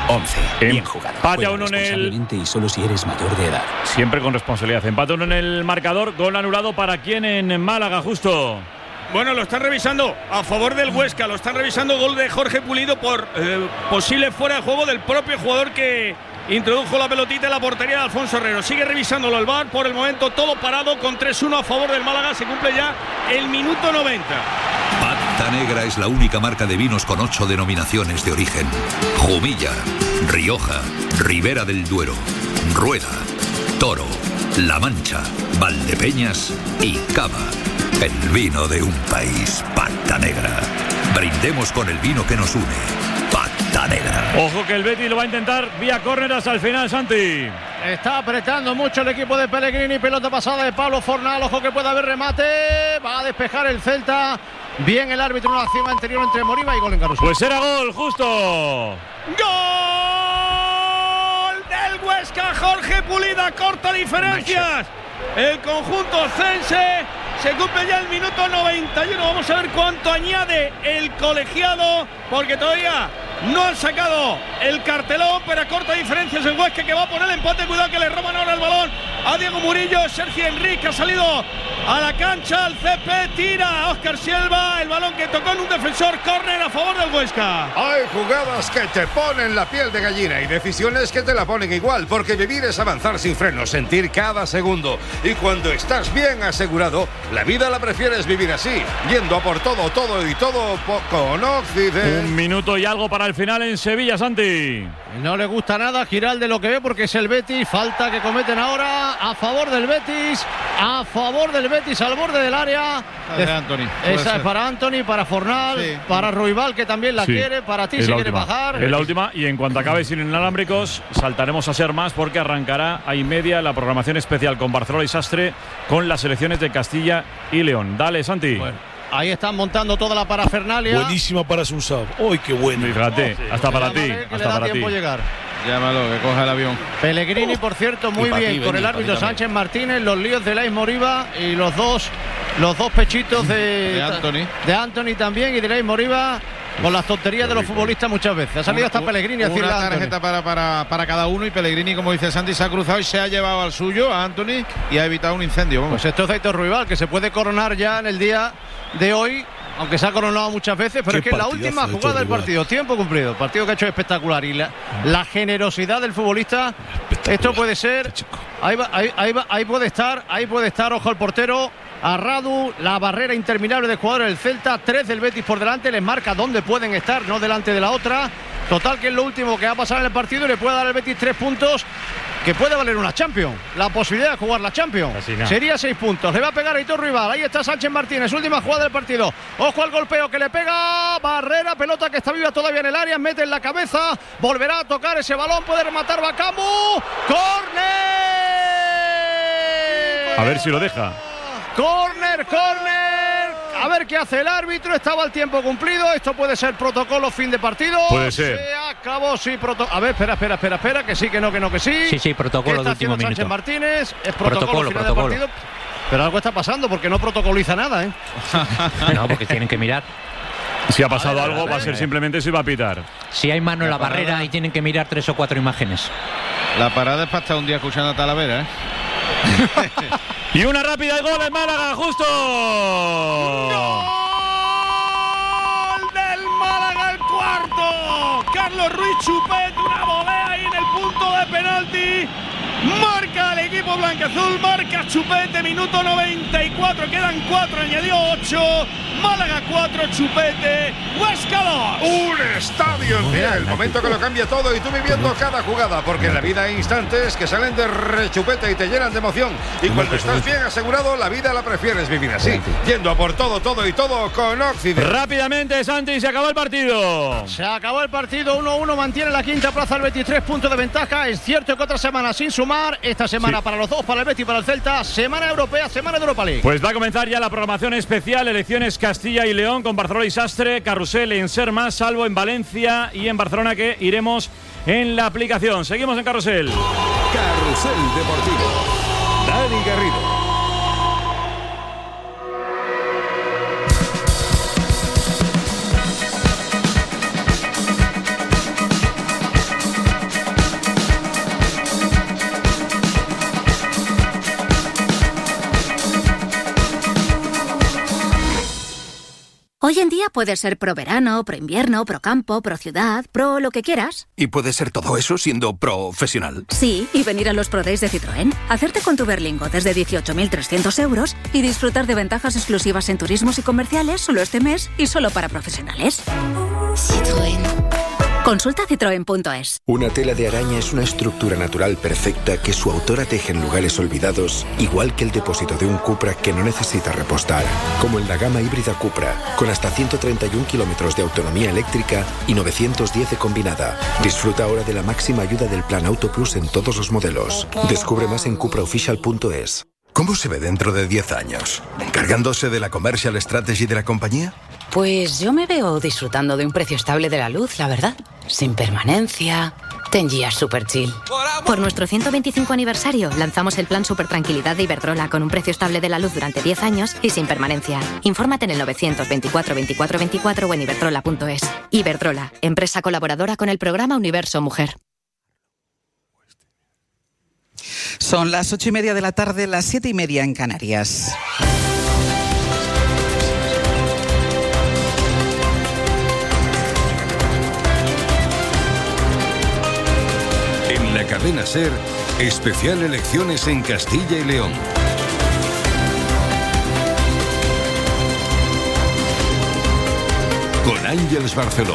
once. Bien jugado. Empate a uno en el... y solo si eres mayor de edad. Siempre con responsabilidad. Empate a uno en el marcador. Gol anulado para quién en Málaga, justo. Bueno, lo están revisando a favor del Huesca. Lo están revisando gol de Jorge Pulido por eh, posible fuera de juego del propio jugador que introdujo la pelotita en la portería de Alfonso Herrero. Sigue revisándolo el V A R. Por el momento todo parado con tres uno a favor del Málaga. Se cumple ya el minuto noventa. Pata Negra es la única marca de vinos con ocho denominaciones de origen. Jumilla, Rioja, Ribera del Duero, Rueda, Toro, La Mancha, Valdepeñas y Cava. El vino de un país. Pata Negra. Brindemos con el vino que nos une. Pata Negra. Ojo que el Betis lo va a intentar vía córner hasta el final, Santi. Está apretando mucho el equipo de Pellegrini. Pelota pasada de Pablo Fornal. Ojo que puede haber remate. Va a despejar el Celta. Bien el árbitro, una acción anterior entre Moriba y gol en Carrusel. Pues era gol, justo. ¡Gol del Huesca! Jorge Pulido, corta diferencias. El conjunto cense. Se cumple ya el minuto noventa y uno. Vamos a ver cuánto añade el colegiado, porque todavía no han sacado el cartelón, pero a corta diferencia es el Huesca que va a poner el empate. Cuidado que le roban ahora el balón a Diego Murillo. Sergio Enrique ha salido a la cancha. Al C P tira Óscar Silva. El balón que tocó en un defensor. Córner a favor del Huesca. Hay jugadas que te ponen la piel de gallina y decisiones que te la ponen igual, porque vivir es avanzar sin frenos, sentir cada segundo. Y cuando estás bien asegurado, la vida la prefieres vivir así, yendo a por todo, todo y todo con Occident. Un minuto y algo para el final en Sevilla, Santi. No le gusta nada girar de lo que ve porque es el Betis. Falta que cometen ahora a favor del Betis. A favor del Betis al borde del área. De Anthony. Esa es para Anthony, para Fornal, sí. Para Ruibal que también la sí. quiere, para ti si quiere bajar. Es la última y en cuanto acabe sin inalámbricos saltaremos a ser más porque arrancará a y media la programación especial con Barcelona y Sastre con las selecciones de Castilla y León. Dale, Santi. Bueno, ahí están montando toda la parafernalia. Buenísima para Sunsab. ¡Uy, qué bueno! Fíjate, oh, sí. hasta para ti. Hasta para ti. Llegar. Llámalo, que coja el avión. Pellegrini, por cierto, muy bien con el árbitro Sánchez Martínez, los líos de Lais Moriba y los dos, los dos pechitos de, de Anthony. De Anthony también y de Lais Moriba. Con las tonterías de los futbolistas muchas veces. Ha salido hasta Pellegrini a decirle una tarjeta para, para, para cada uno y Pellegrini, como dice Santi, se ha cruzado y se ha llevado al suyo, a Anthony, y ha evitado un incendio. Vamos. Pues esto es Aitor Ruibal, que se puede coronar ya en el día de hoy, aunque se ha coronado muchas veces, pero es que es la última jugada del partido, tiempo cumplido, partido que ha hecho espectacular y la, la generosidad del futbolista, esto puede ser, ahí, va, ahí, ahí, va, ahí puede estar, ahí puede estar, ojo al portero, a Radu, la barrera interminable de jugadores del Celta, tres del Betis por delante, les marca dónde pueden estar, no delante de la otra, total que es lo último que va a pasar en el partido y le puede dar al Betis tres puntos, que puede valer una Champions, la posibilidad de jugar la Champions, no. Sería seis puntos, le va a pegar a Aitor Ruibal, ahí está Sánchez Martínez, última jugada del partido, ojo al golpeo que le pega, barrera, pelota que está viva todavía en el área, mete en la cabeza, volverá a tocar ese balón, puede rematar Bacamu, córner, a ver si lo deja. Corner, corner. A ver qué hace el árbitro. Estaba el tiempo cumplido. Esto puede ser protocolo fin de partido. Puede ser. Se acabó, sí, protocolo. A ver, espera, espera, espera, espera. Que sí, que no, que no, que sí. Sí, sí, protocolo de último minuto. Sánchez Martínez. Es protocolo, protocolo, final protocolo. de partido. Pero algo está pasando porque no protocoliza nada, ¿eh? No, porque tienen que mirar. Si ha pasado a ver, algo, a ver, va a ser simplemente si va a pitar. Si hay mano en la, la barrera y tienen que mirar tres o cuatro imágenes. La parada es para estar un día escuchando a Talavera, ¿eh? Y una rápida, el gol en Málaga, justo. ¡Gol del Málaga, el cuarto! Carlos Ruiz Chupet, una volea ahí en el punto de penalti. Marca el equipo blancaazul, marca Chupete, minuto noventa y cuatro, quedan cuatro, añadió ocho. Málaga cuatro, Chupete, Huesca dos. Un estadio en pie, el momento que lo cambia todo y tú viviendo cada jugada, porque en la vida hay instantes que salen de rechupete y te llenan de emoción. Y cuando estás bien asegurado, la vida la prefieres vivir así, yendo a por todo, todo y todo con Occident. Rápidamente, Santi, se acabó el partido. Se acabó el partido, uno uno, mantiene la quinta plaza el veintitrés puntos de ventaja. Es cierto que otra semana sin sumar, esta semana sí. Para los dos, para el Betis y para el Celta, semana europea, semana de Europa League. Pues va a comenzar ya la programación especial, elecciones Castilla y León con Barcelona y Sastre, carrusel en Ser Más, salvo en Valencia y en Barcelona, que iremos en la aplicación. Seguimos en carrusel. Carrusel Deportivo. Dani Garrido. Hoy en día puedes ser pro verano, pro invierno, pro campo, pro ciudad, pro lo que quieras. ¿Y puede ser todo eso siendo profesional? Sí, y venir a los Pro Days de Citroën, hacerte con tu Berlingo desde dieciocho mil trescientos euros y disfrutar de ventajas exclusivas en turismos y comerciales solo este mes y solo para profesionales. Citroën. Consulta citroen punto es. Una tela de araña es una estructura natural perfecta que su autora teje en lugares olvidados, igual que el depósito de un Cupra que no necesita repostar. Como en la gama híbrida Cupra, con hasta ciento treinta y un kilómetros de autonomía eléctrica y novecientos diez de combinada. Disfruta ahora de la máxima ayuda del Plan Auto Plus en todos los modelos. Descubre más en cupra oficial punto es. ¿Cómo se ve dentro de diez años? ¿Encargándose de la commercial strategy de la compañía? Pues yo me veo disfrutando de un precio estable de la luz, la verdad. Sin permanencia. Ten Years Super Chill. Por nuestro ciento veinticinco aniversario, lanzamos el plan Super Tranquilidad de Iberdrola con un precio estable de la luz durante diez años y sin permanencia. Infórmate en el novecientos veinticuatro veinticuatro veinticuatro o en iberdrola punto es. Iberdrola, empresa colaboradora con el programa Universo Mujer. Son las ocho y media de la tarde, las siete y media en Canarias. En la cadena SER, especial elecciones en Castilla y León. Con Ángeles Barceló.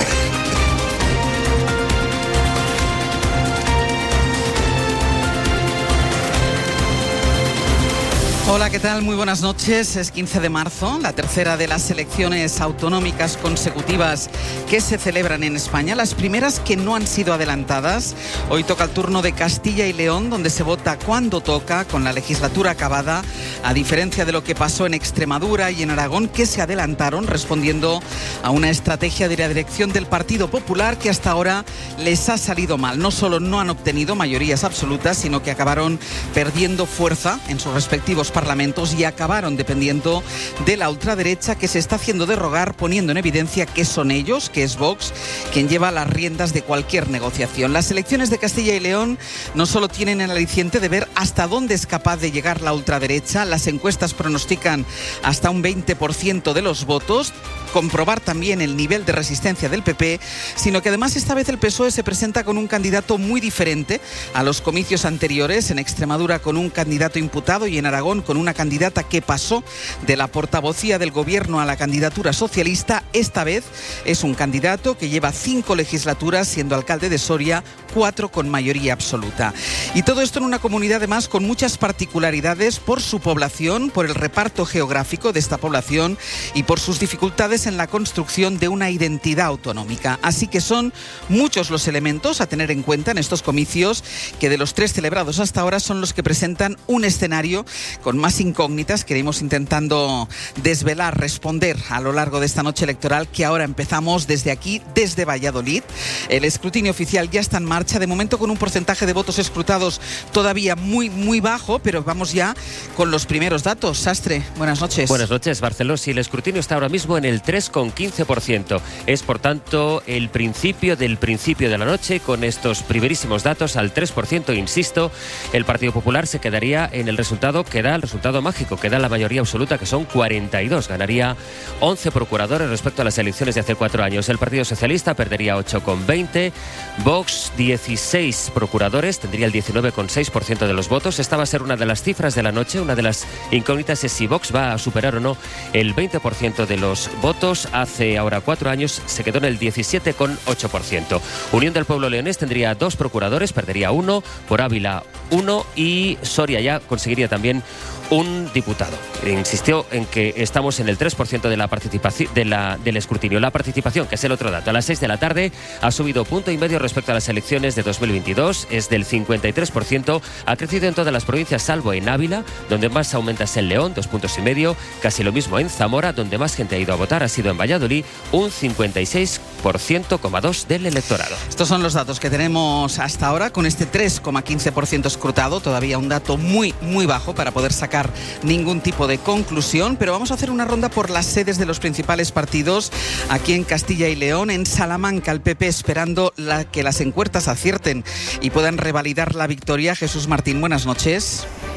Hola, ¿qué tal? Muy buenas noches. Es quince de marzo, la tercera de las elecciones autonómicas consecutivas que se celebran en España, las primeras que no han sido adelantadas. Hoy toca el turno de Castilla y León, donde se vota cuando toca, con la legislatura acabada, a diferencia de lo que pasó en Extremadura y en Aragón, que se adelantaron respondiendo a una estrategia de la dirección del Partido Popular que hasta ahora les ha salido mal. No solo no han obtenido mayorías absolutas, sino que acabaron perdiendo fuerza en sus respectivos parlamentos y acabaron dependiendo de la ultraderecha, que se está haciendo de rogar, poniendo en evidencia que son ellos, que es Vox, quien lleva las riendas de cualquier negociación. Las elecciones de Castilla y León no solo tienen el aliciente de ver hasta dónde es capaz de llegar la ultraderecha, las encuestas pronostican hasta un veinte por ciento de los votos, comprobar también el nivel de resistencia del P P, sino que además esta vez el P S O E se presenta con un candidato muy diferente a los comicios anteriores, en Extremadura con un candidato imputado y en Aragón con una candidata que pasó de la portavocía del gobierno a la candidatura socialista. Esta vez es un candidato que lleva cinco legislaturas siendo alcalde de Soria, cuatro con mayoría absoluta. Y todo esto en una comunidad además con muchas particularidades por su población, por el reparto geográfico de esta población y por sus dificultades en la construcción de una identidad autonómica. Así que son muchos los elementos a tener en cuenta en estos comicios, que de los tres celebrados hasta ahora son los que presentan un escenario con más incógnitas que iremos intentando desvelar, responder a lo largo de esta noche electoral, que ahora empezamos desde aquí, desde Valladolid. El escrutinio oficial ya está en marcha, de momento con un porcentaje de votos escrutados todavía muy, muy bajo, pero vamos ya con los primeros datos. Sastre, buenas noches. Buenas noches, Barceló. Sí, el escrutinio está ahora mismo en el tres coma quince por ciento. Es, por tanto, el principio del principio de la noche. Con estos primerísimos datos al tres por ciento, insisto, el Partido Popular se quedaría en el resultado que da el resultado mágico, que da la mayoría absoluta, que son cuarenta y dos. Ganaría once procuradores respecto a las elecciones de hace cuatro años. El Partido Socialista perdería ocho coma veinte. Vox, dieciséis procuradores, tendría el diecinueve coma seis por ciento de los votos. Esta va a ser una de las cifras de la noche. Una de las incógnitas es si Vox va a superar o no el veinte por ciento de los votos. Hace ahora cuatro años se quedó en el diecisiete coma ocho por ciento. Unión del Pueblo Leonés tendría dos procuradores, perdería uno, por Ávila uno, y Soria ya conseguiría también un diputado. Insistió en que estamos en el tres por ciento de la participación de la, del escrutinio. La participación, que es el otro dato, a las seis de la tarde ha subido punto y medio respecto a las elecciones de dos mil veintidós, es del cincuenta y tres por ciento, ha crecido en todas las provincias salvo en Ávila, donde más aumenta es en León, dos puntos y medio, casi lo mismo en Zamora, donde más gente ha ido a votar ha sido en Valladolid, un cincuenta y seis por ciento coma dos del electorado. Estos son los datos que tenemos hasta ahora, con este tres coma quince por ciento escrutado, todavía un dato muy, muy bajo para poder sacar ningún tipo de conclusión, pero vamos a hacer una ronda por las sedes de los principales partidos aquí en Castilla y León. En Salamanca, el P P esperando la, que las encuestas acierten y puedan revalidar la victoria. Jesús Martín, buenas noches.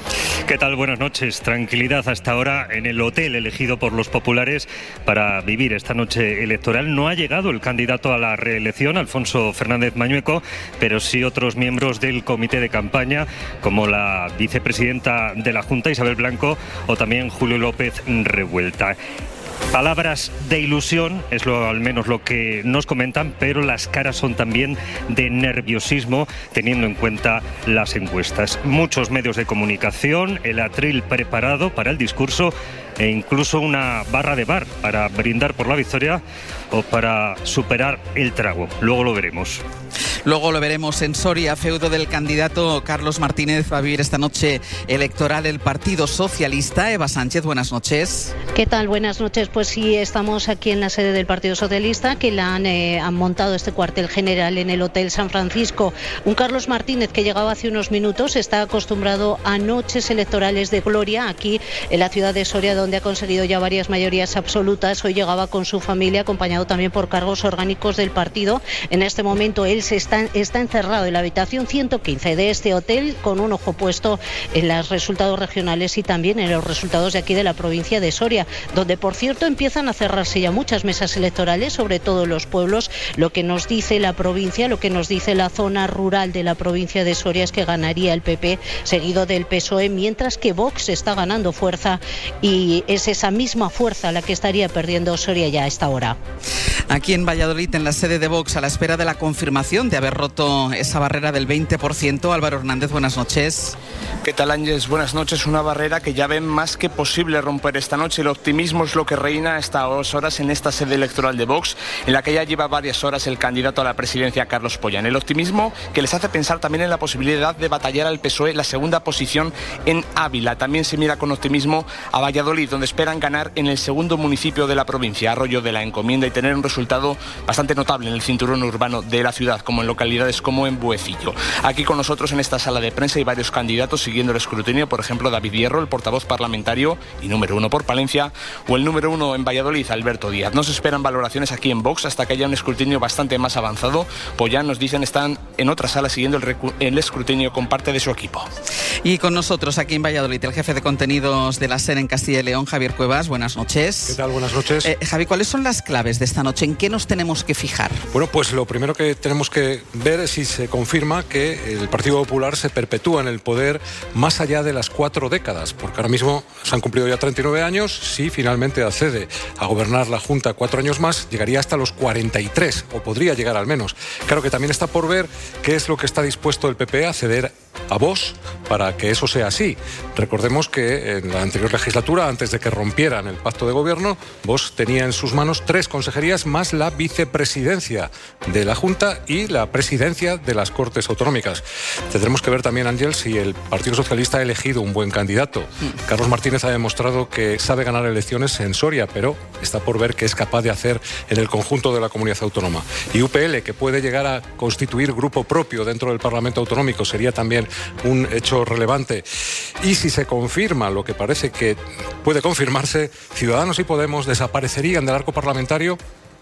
¿Qué tal? Buenas noches. Tranquilidad hasta ahora en el hotel elegido por los populares para vivir esta noche electoral. No ha llegado el candidato a la reelección, Alfonso Fernández Mañueco, pero sí otros miembros del comité de campaña, como la vicepresidenta de la Junta, Isabel Blanco, o también Julio López Revuelta. Palabras de ilusión, es lo, al menos lo que nos comentan, pero las caras son también de nerviosismo, teniendo en cuenta las encuestas. Muchos medios de comunicación, el atril preparado para el discurso e incluso una barra de bar para brindar por la victoria o para superar el trago. Luego lo veremos. Luego lo veremos en Soria, feudo del candidato Carlos Martínez. Va a vivir esta noche electoral el Partido Socialista. Eva Sánchez, buenas noches. ¿Qué tal? Buenas noches. Pues sí, estamos aquí en la sede del Partido Socialista, que la han, eh, han montado este cuartel general en el Hotel San Francisco. Un Carlos Martínez que llegaba hace unos minutos, está acostumbrado a noches electorales de gloria aquí en la ciudad de Soria, donde ha conseguido ya varias mayorías absolutas. Hoy llegaba con su familia, acompañado también por cargos orgánicos del partido. En este momento él se está, está encerrado en la habitación ciento quince de este hotel, con un ojo puesto en los resultados regionales y también en los resultados de aquí de la provincia de Soria, donde por cierto empiezan a cerrarse ya muchas mesas electorales, sobre todo en los pueblos. Lo que nos dice la provincia, lo que nos dice la zona rural de la provincia de Soria es que ganaría el P P, seguido del P S O E, mientras que Vox está ganando fuerza, y es esa misma fuerza la que estaría perdiendo Soria ya a esta hora. Aquí en Valladolid, en la sede de Vox, a la espera de la confirmación de haber roto esa barrera del veinte por ciento. Álvaro Hernández, buenas noches. ¿Qué tal, Ángeles? Buenas noches. Una barrera que ya ven más que posible romper esta noche. El optimismo es lo que reina a estas horas en esta sede electoral de Vox, en la que ya lleva varias horas el candidato a la presidencia, Carlos Pollán. El optimismo que les hace pensar también en la posibilidad de batallar al P S O E la segunda posición en Ávila. También se mira con optimismo a Valladolid, donde esperan ganar en el segundo municipio de la provincia, Arroyo de la Encomienda, y tener un resultado bastante notable en el cinturón urbano de la ciudad, como en localidades como en Buecillo. Aquí con nosotros en esta sala de prensa hay varios candidatos siguiendo el escrutinio, por ejemplo David Hierro, el portavoz parlamentario y número uno por Palencia, o el número uno en Valladolid, Alberto Díaz. No se esperan valoraciones aquí en Vox hasta que haya un escrutinio bastante más avanzado, pues ya nos dicen están en otra sala siguiendo el, el escrutinio con parte de su equipo. Y con nosotros aquí en Valladolid el jefe de contenidos de la SER en Castilla y León, Javier Cuevas, buenas noches. ¿Qué tal? Buenas noches. Eh, Javi, ¿cuáles son las claves de esta noche? ¿En qué nos tenemos que fijar? Bueno, pues lo primero que tenemos que ver es si se confirma que el Partido Popular se perpetúa en el poder más allá de las cuatro décadas, porque ahora mismo se han cumplido ya treinta y nueve años. Si finalmente accede a gobernar la Junta cuatro años más, llegaría hasta los cuarenta y tres, o podría llegar al menos. Claro que también está por ver qué es lo que está dispuesto el P P a ceder a Vox para que eso sea así. Recordemos que en la anterior legislatura, antes de que rompieran el pacto de gobierno, Vox tenía en sus manos tres consejerías más la vicepresidencia de la Junta y la presidencia de las Cortes Autonómicas. Tendremos que ver también, Ángel, si el Partido Socialista ha elegido un buen candidato. Mm. Carlos Martínez ha demostrado que sabe ganar elecciones en Soria, pero está por ver qué es capaz de hacer en el conjunto de la comunidad autónoma. Y U P L, que puede llegar a constituir grupo propio dentro del Parlamento Autonómico, sería también un hecho relevante. Y si se confirma lo que parece que puede confirmarse, Ciudadanos y Podemos desaparecerían del arco parlamentario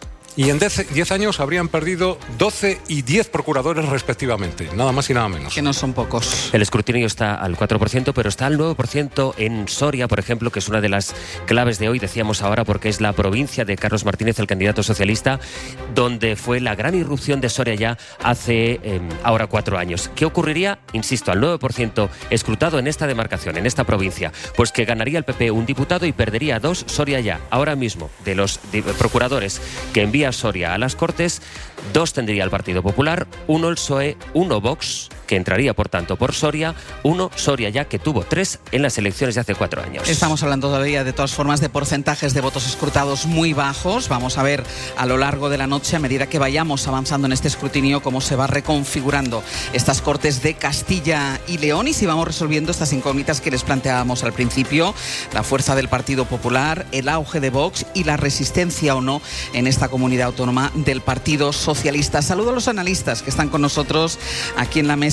y en diez años habrían perdido doce y diez procuradores respectivamente, nada más y nada menos. Que no son pocos. El escrutinio está al cuatro por ciento, pero está al nueve por ciento en Soria, por ejemplo, que es una de las claves de hoy, decíamos ahora, porque es la provincia de Carlos Martínez, el candidato socialista, donde fue la gran irrupción de Soria ya hace eh, ahora cuatro años. ¿Qué ocurriría? Insisto, al nueve por ciento escrutado en esta demarcación, en esta provincia, pues que ganaría el P P un diputado y perdería dos Soria ya. Ahora mismo, de los de, procuradores que envía Soria a las Cortes, dos tendría el Partido Popular, uno el P S O E, uno Vox, que entraría por tanto por Soria, uno Soria ya, que tuvo tres en las elecciones de hace cuatro años. Estamos hablando todavía de todas formas de porcentajes de votos escrutados muy bajos. Vamos a ver a lo largo de la noche, a medida que vayamos avanzando en este escrutinio, cómo se va reconfigurando estas Cortes de Castilla y León, y si vamos resolviendo estas incógnitas que les planteábamos al principio: la fuerza del Partido Popular, el auge de Vox y la resistencia o no en esta comunidad autónoma del Partido Socialista. Saludo a los analistas que están con nosotros aquí en la mesa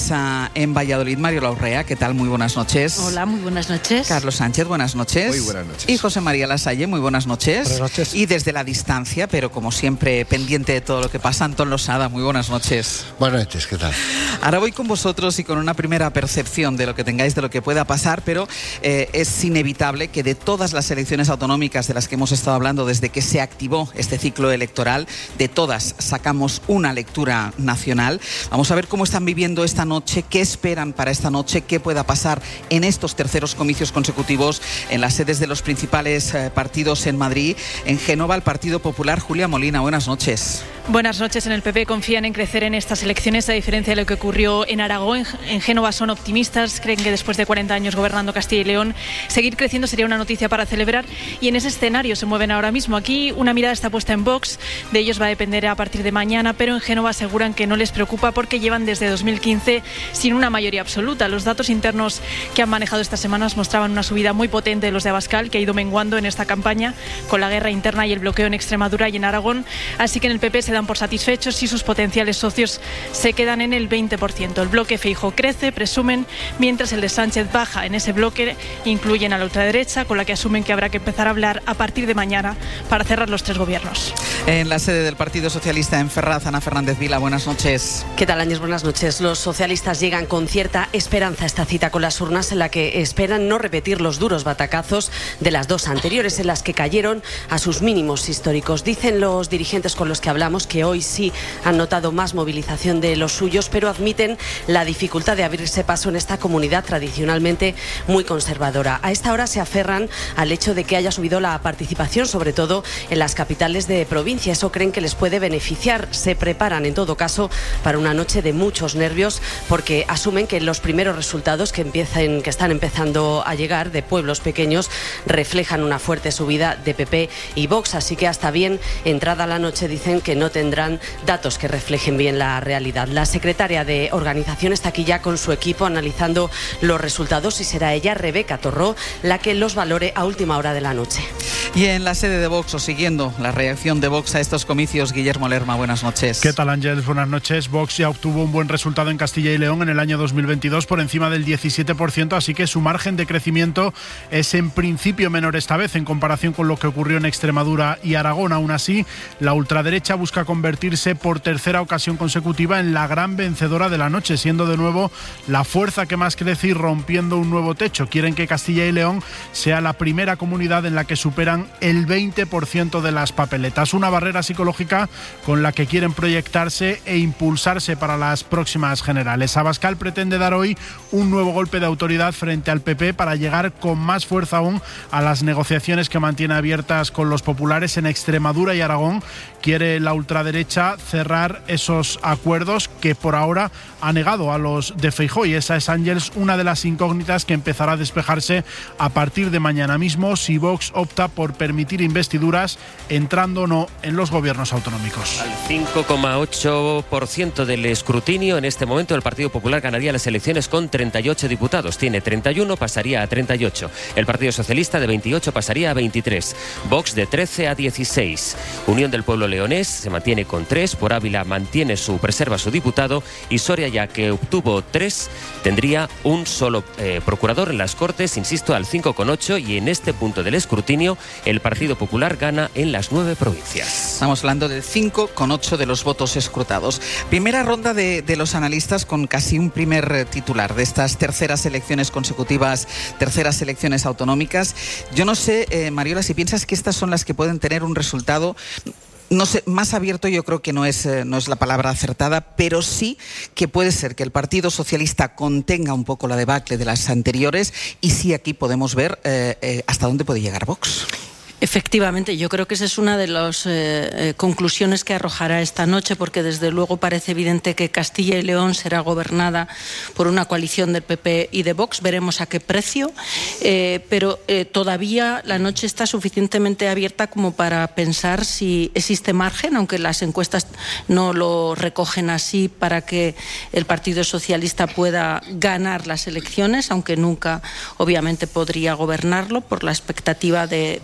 marcha en Valladolid. Mario Laurrea, ¿qué tal? Muy buenas noches. Hola, muy buenas noches. Carlos Sánchez, buenas noches. Muy buenas noches. Y José María Lasalle, muy buenas noches. Buenas noches. Y desde la distancia, pero como siempre pendiente de todo lo que pasa, Antón Losada, muy buenas noches. Buenas noches, ¿qué tal? Ahora voy con vosotros y con una primera percepción de lo que tengáis, de lo que pueda pasar, pero eh, es inevitable que de todas las elecciones autonómicas de las que hemos estado hablando desde que se activó este ciclo electoral, de todas sacamos una lectura nacional. Vamos a ver cómo están viviendo esta noche, qué esperan para esta noche, qué pueda pasar en estos terceros comicios consecutivos en las sedes de los principales eh, partidos en Madrid. En Génova, el Partido Popular. Julia Molina, buenas noches. Buenas noches. En el P P confían en crecer en estas elecciones, a diferencia de lo que ocurrió en Aragón. En Génova son optimistas, creen que después de cuarenta años gobernando Castilla y León, seguir creciendo sería una noticia para celebrar, y en ese escenario se mueven ahora mismo. Aquí una mirada está puesta en Vox, de ellos va a depender a partir de mañana, pero en Génova aseguran que no les preocupa porque llevan desde dos mil quince sin una mayoría absoluta. Los datos internos que han manejado estas semanas mostraban una subida muy potente de los de Abascal, que ha ido menguando en esta campaña con la guerra interna y el bloqueo en Extremadura y en Aragón, así que en el P P se dan por satisfechos y sus potenciales socios se quedan en el veinte por ciento. El bloque Feijóo crece, presumen, mientras el de Sánchez baja. En ese bloque incluyen a la ultraderecha, con la que asumen que habrá que empezar a hablar a partir de mañana para cerrar los tres gobiernos. En la sede del Partido Socialista en Ferraz, Ana Fernández Vila, buenas noches. ¿Qué tal, Áñez? Buenas noches. Los socialistas llegan con cierta esperanza a esta cita con las urnas, en la que esperan no repetir los duros batacazos de las dos anteriores, en las que cayeron a sus mínimos históricos. Dicen los dirigentes con los que hablamos que hoy sí han notado más movilización de los suyos, pero admiten la dificultad de abrirse paso en esta comunidad tradicionalmente muy conservadora. A esta hora se aferran al hecho de que haya subido la participación, sobre todo en las capitales de provincia. Eso creen que les puede beneficiar. Se preparan, en todo caso, para una noche de muchos nervios, porque asumen que los primeros resultados que empiezan, que están empezando a llegar de pueblos pequeños reflejan una fuerte subida de P P y Vox. Así que hasta bien entrada la noche dicen que no tendrán datos que reflejen bien la realidad. La secretaria de Organización está aquí ya con su equipo analizando los resultados, y será ella, Rebeca Torró, la que los valore a última hora de la noche. Y en la sede de Vox, o siguiendo la reacción de Vox a estos comicios, Guillermo Lerma, buenas noches. ¿Qué tal, Ángeles? Buenas noches. Vox ya obtuvo un buen resultado en Castilla y León en el año dos mil veintidós, por encima del diecisiete por ciento, así que su margen de crecimiento es en principio menor esta vez en comparación con lo que ocurrió en Extremadura y Aragón. Aún así, la ultraderecha busca convertirse por tercera ocasión consecutiva en la gran vencedora de la noche, siendo de nuevo la fuerza que más crece y rompiendo un nuevo techo. Quieren que Castilla y León sea la primera comunidad en la que superan el veinte por ciento de las papeletas, una barrera psicológica con la que quieren proyectarse e impulsarse para las próximas generales. Abascal pretende dar hoy un nuevo golpe de autoridad frente al P P para llegar con más fuerza aún a las negociaciones que mantiene abiertas con los populares en Extremadura y Aragón. Quiere la ultraderecha cerrar esos acuerdos que por ahora ha negado a los de Feijóo, y esa es, Ángels, una de las incógnitas que empezará a despejarse a partir de mañana mismo, si Vox opta por permitir investiduras entrando o no en los gobiernos autonómicos. Al cinco coma ocho por ciento del escrutinio en este momento el Partido Popular ganaría las elecciones con treinta y ocho diputados. Tiene treinta y uno, pasaría a treinta y ocho. El Partido Socialista de veintiocho pasaría a veintitrés. Vox de trece a dieciséis. Unión del Pueblo Leonés se mantiene con tres. Por Ávila mantiene su, preserva su diputado, y Soria, ya que obtuvo tres, tendría un solo eh, procurador en las Cortes, insisto, al cinco coma ocho, y en este punto del escrutinio el Partido Popular gana en las nueve provincias. Estamos hablando del cinco coma ocho de los votos escrutados. Primera ronda de, de los analistas con casi un primer titular de estas terceras elecciones consecutivas, terceras elecciones autonómicas. Yo no sé, eh, Mariola, si piensas que estas son las que pueden tener un resultado, no sé, más abierto. Yo creo que no es, eh, no es la palabra acertada, pero sí que puede ser que el Partido Socialista contenga un poco la debacle de las anteriores, y sí aquí podemos ver eh, eh, hasta dónde puede llegar Vox. Efectivamente, yo creo que esa es una de las eh, conclusiones que arrojará esta noche, porque desde luego parece evidente que Castilla y León será gobernada por una coalición del P P y de Vox. Veremos a qué precio, eh, pero eh, todavía la noche está suficientemente abierta como para pensar si existe margen, aunque las encuestas no lo recogen así, para que el Partido Socialista pueda ganar las elecciones, aunque nunca obviamente podría gobernarlo por la expectativa de posible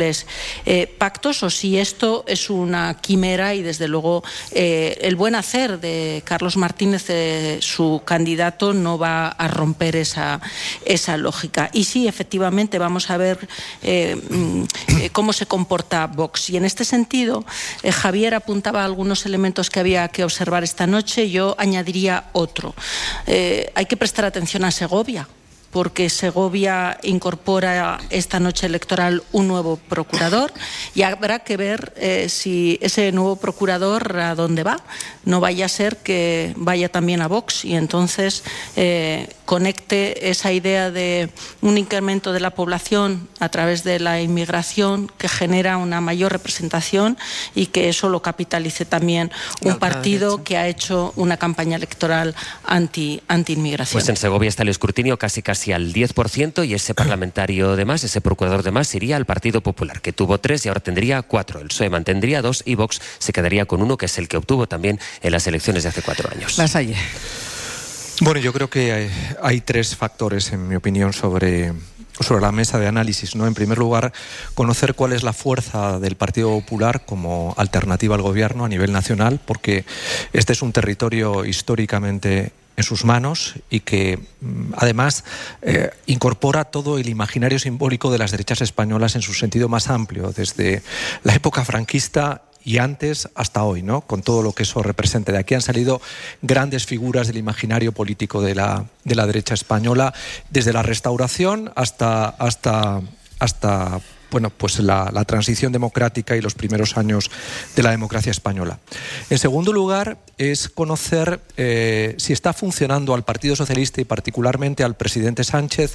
posibles eh, pactos o si esto es una quimera y desde luego eh, el buen hacer de Carlos Martínez, eh, su candidato, no va a romper esa, esa lógica. Y sí, efectivamente, vamos a ver eh, eh, cómo se comporta Vox. Y en este sentido, eh, Javier apuntaba algunos elementos que había que observar esta noche. Yo añadiría otro. Eh, hay que prestar atención a Segovia, porque Segovia incorpora esta noche electoral un nuevo procurador y habrá que ver eh, si ese nuevo procurador a dónde va. No vaya a ser que vaya también a Vox y entonces eh, conecte esa idea de un incremento de la población a través de la inmigración que genera una mayor representación y que eso lo capitalice también un partido que ha hecho una campaña electoral anti, anti-inmigración. Pues en Segovia está el escrutinio casi casi al diez por ciento y ese parlamentario de más, ese procurador de más, iría al Partido Popular, que tuvo tres y ahora tendría cuatro. El P S O E mantendría dos y Vox se quedaría con uno, que es el que obtuvo también en las elecciones de hace cuatro años. Lasalle. Bueno, yo creo que hay, hay tres factores, en mi opinión, sobre... sobre la mesa de análisis, ¿no? En primer lugar, conocer cuál es la fuerza del Partido Popular como alternativa al gobierno a nivel nacional, porque este es un territorio históricamente en sus manos y que además eh, incorpora todo el imaginario simbólico de las derechas españolas en su sentido más amplio, desde la época franquista y antes hasta hoy, ¿no? Con todo lo que eso representa. De aquí han salido grandes figuras del imaginario político de la, de la derecha española, desde la Restauración hasta, hasta, hasta bueno, pues la, la transición democrática y los primeros años de la democracia española. En segundo lugar, es conocer eh, si está funcionando al Partido Socialista y particularmente al presidente Sánchez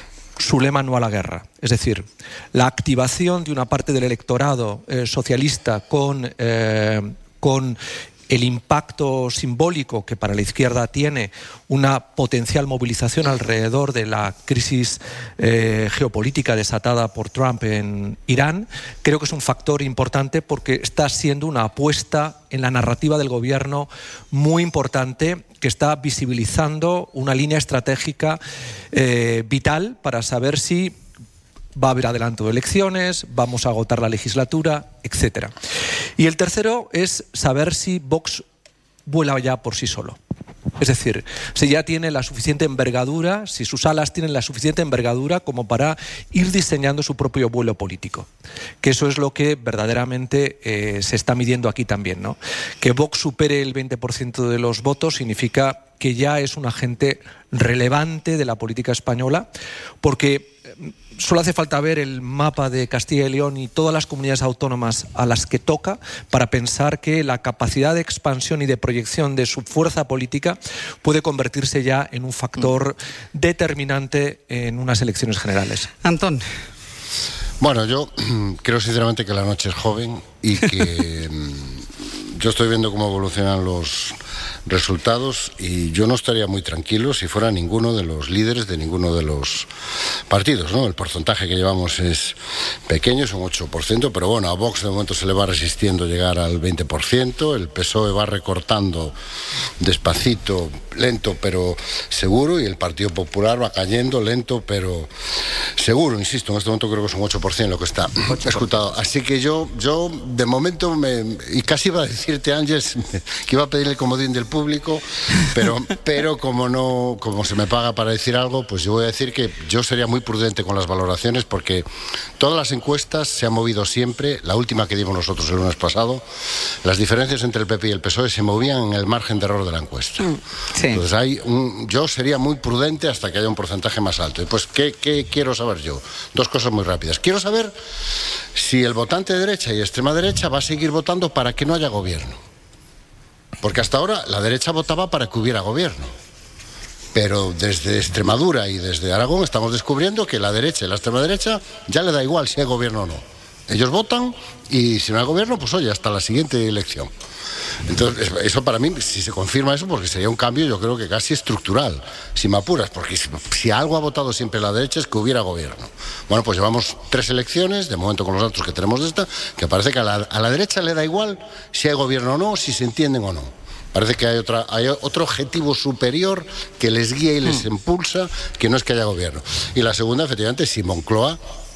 su lema no a la guerra. Es decir, la activación de una parte del electorado eh, socialista con, eh, con el impacto simbólico que para la izquierda tiene una potencial movilización alrededor de la crisis eh, geopolítica desatada por Trump en Irán, creo que es un factor importante porque está siendo una apuesta en la narrativa del gobierno muy importante que está visibilizando una línea estratégica eh, vital para saber si va a haber adelanto de elecciones, vamos a agotar la legislatura, etcétera. Y el tercero es saber si Vox vuela ya por sí solo. Es decir, si ya tiene la suficiente envergadura, si sus alas tienen la suficiente envergadura como para ir diseñando su propio vuelo político. Que eso es lo que verdaderamente eh, se está midiendo aquí también, ¿no? Que Vox supere el veinte por ciento de los votos significa que ya es un agente relevante de la política española, porque solo hace falta ver el mapa de Castilla y León y todas las comunidades autónomas a las que toca para pensar que la capacidad de expansión y de proyección de su fuerza política puede convertirse ya en un factor determinante en unas elecciones generales. Antón. Bueno, yo creo sinceramente que la noche es joven y que yo estoy viendo cómo evolucionan los resultados y yo no estaría muy tranquilo si fuera ninguno de los líderes de ninguno de los partidos, ¿no? El porcentaje que llevamos es pequeño, es un ocho por ciento, pero bueno, a Vox de momento se le va resistiendo llegar al veinte por ciento, el P S O E va recortando despacito, lento pero seguro, y el Partido Popular va cayendo lento pero seguro, insisto, en este momento creo que es un ocho por ciento lo que está escrutado. Así que yo, yo de momento, me, y casi iba a decirte, Ángeles, que iba a pedirle el comodín del público, pero, pero como no, como se me paga para decir algo, pues yo voy a decir que yo sería muy prudente con las valoraciones porque todas las encuestas se han movido siempre, la última que dimos nosotros el lunes pasado, las diferencias entre el P P y el P S O E se movían en el margen de error de la encuesta. Sí. Entonces hay un, yo sería muy prudente hasta que haya un porcentaje más alto. Y pues, ¿qué, qué quiero saber yo? Dos cosas muy rápidas. Quiero saber si el votante de derecha y extrema derecha va a seguir votando para que no haya gobierno. Porque hasta ahora la derecha votaba para que hubiera gobierno. Pero desde Extremadura y desde Aragón estamos descubriendo que la derecha y la extrema derecha ya le da igual si hay gobierno o no. Ellos votan y si no hay gobierno, pues oye, hasta la siguiente elección. Entonces, eso para mí, si se confirma eso, porque sería un cambio, yo creo que casi estructural, si me apuras, porque si, si algo ha votado siempre la derecha es que hubiera gobierno. Bueno, pues llevamos tres elecciones, de momento con los datos que tenemos de esta, que parece que a la, a la derecha le da igual si hay gobierno o no, si se entienden o no. Parece que hay, otra, hay otro objetivo superior que les guía y les impulsa, que no es que haya gobierno. Y la segunda, efectivamente, si Moncloa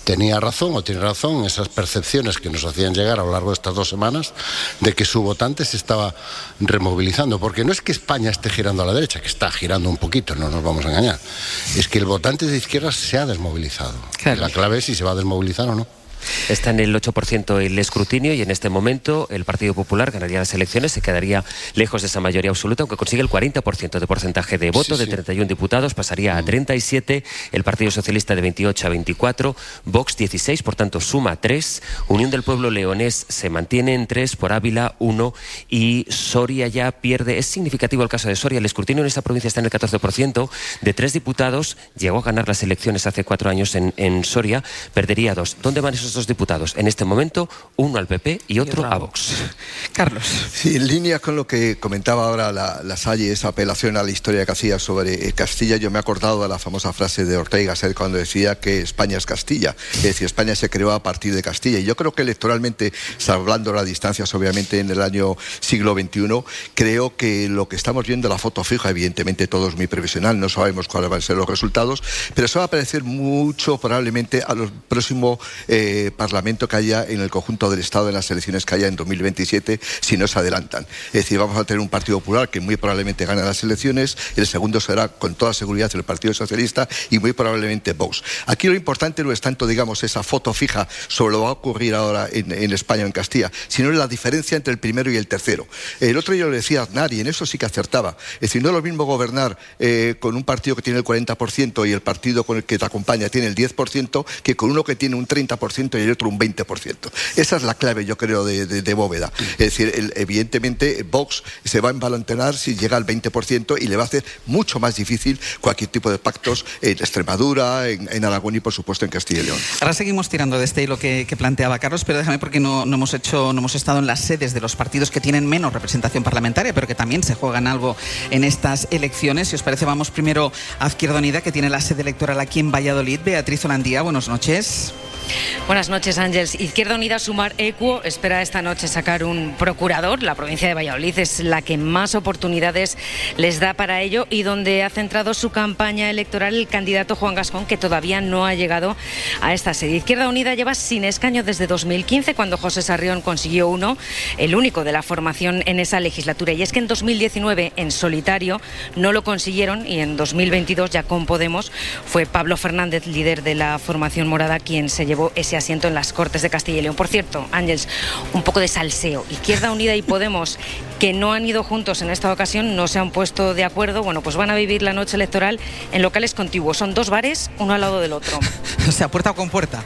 tenía razón o tiene razón en esas percepciones que nos hacían llegar a lo largo de estas dos semanas de que su votante se estaba removilizando, porque no es que España esté girando a la derecha, que está girando un poquito, no nos vamos a engañar, es que el votante de izquierdas se ha desmovilizado. Claro. La clave es si se va a desmovilizar o no. Está en el ocho por ciento el escrutinio y en este momento el Partido Popular ganaría las elecciones, se quedaría lejos de esa mayoría absoluta, aunque consigue el cuarenta por ciento de porcentaje de voto, sí, sí. de treinta y uno diputados pasaría a treinta y siete, el Partido Socialista de veintiocho a veinticuatro, Vox dieciséis, por tanto suma tres, Unión del Pueblo Leonés se mantiene en tres, por Ávila uno y Soria ya pierde. Es significativo el caso de Soria, el escrutinio en esta provincia está en el catorce por ciento, de tres diputados, llegó a ganar las elecciones hace cuatro años en, en Soria, perdería dos. ¿Dónde van esos dos diputados? En este momento, uno al P P y otro a Vox. Carlos. Sí, en línea con lo que comentaba ahora la, la Salle, esa apelación a la historia que hacía sobre eh, Castilla, yo me he acordado de la famosa frase de Ortega y Gasset cuando decía que España es Castilla. Es decir, España se creó a partir de Castilla. Y yo creo que electoralmente, salvando las distancias obviamente en el año siglo veintiuno, creo que lo que estamos viendo, la foto fija, evidentemente todo es muy previsional, no sabemos cuáles van a ser los resultados, pero eso va a parecer mucho probablemente a los próximos eh, parlamentos que haya en el conjunto del Estado en las elecciones que haya en dos mil veintisiete si no se adelantan. Es decir, vamos a tener un Partido Popular que muy probablemente gane las elecciones, el segundo será con toda seguridad el Partido Socialista y muy probablemente Vox. Aquí lo importante no es tanto, digamos, esa foto fija sobre lo que va a ocurrir ahora en, en España o en Castilla, sino la diferencia entre el primero y el tercero. El otro día lo decía Aznar y en eso sí que acertaba. Es decir, no es lo mismo gobernar eh, con un partido que tiene el cuarenta por ciento y el partido con el que te acompaña tiene el diez por ciento que con uno que tiene un treinta por ciento y el otro un veinte por ciento. Esa es la clave, yo creo, de, de, de Bóveda. Es decir, el, evidentemente Vox se va a embalantenar si llega al veinte por ciento y le va a hacer mucho más difícil cualquier tipo de pactos en Extremadura, en, en Aragón y por supuesto en Castilla y León. Ahora seguimos tirando de este hilo que, que planteaba Carlos, pero déjame porque no, no hemos hecho, no hemos estado en las sedes de los partidos que tienen menos representación parlamentaria, pero que también se juegan algo en estas elecciones. Si os parece, vamos primero a Izquierda Unida, que tiene la sede electoral aquí en Valladolid. Beatriz Holandía, buenas noches. Buenas noches, Ángels. Izquierda Unida Sumar Equo espera esta noche sacar un procurador. La provincia de Valladolid es la que más oportunidades les da para ello y donde ha centrado su campaña electoral el candidato Juan Gascón, que todavía no ha llegado a esta sede. Izquierda Unida lleva sin escaño desde dos mil quince, cuando José Sarrión consiguió uno, el único de la formación en esa legislatura. Y es que en dos mil diecinueve, en solitario, no lo consiguieron, y en dos mil veintidós, ya con Podemos, fue Pablo Fernández, líder de la formación morada, quien se llevó ese asiento en las Cortes de Castilla y León. Por cierto, Ángels, un poco de salseo. Izquierda Unida y Podemos, que no han ido juntos en esta ocasión, no se han puesto de acuerdo. Bueno, pues van a vivir la noche electoral en locales contiguos. Son dos bares, uno al lado del otro. O sea, puerta con puerta.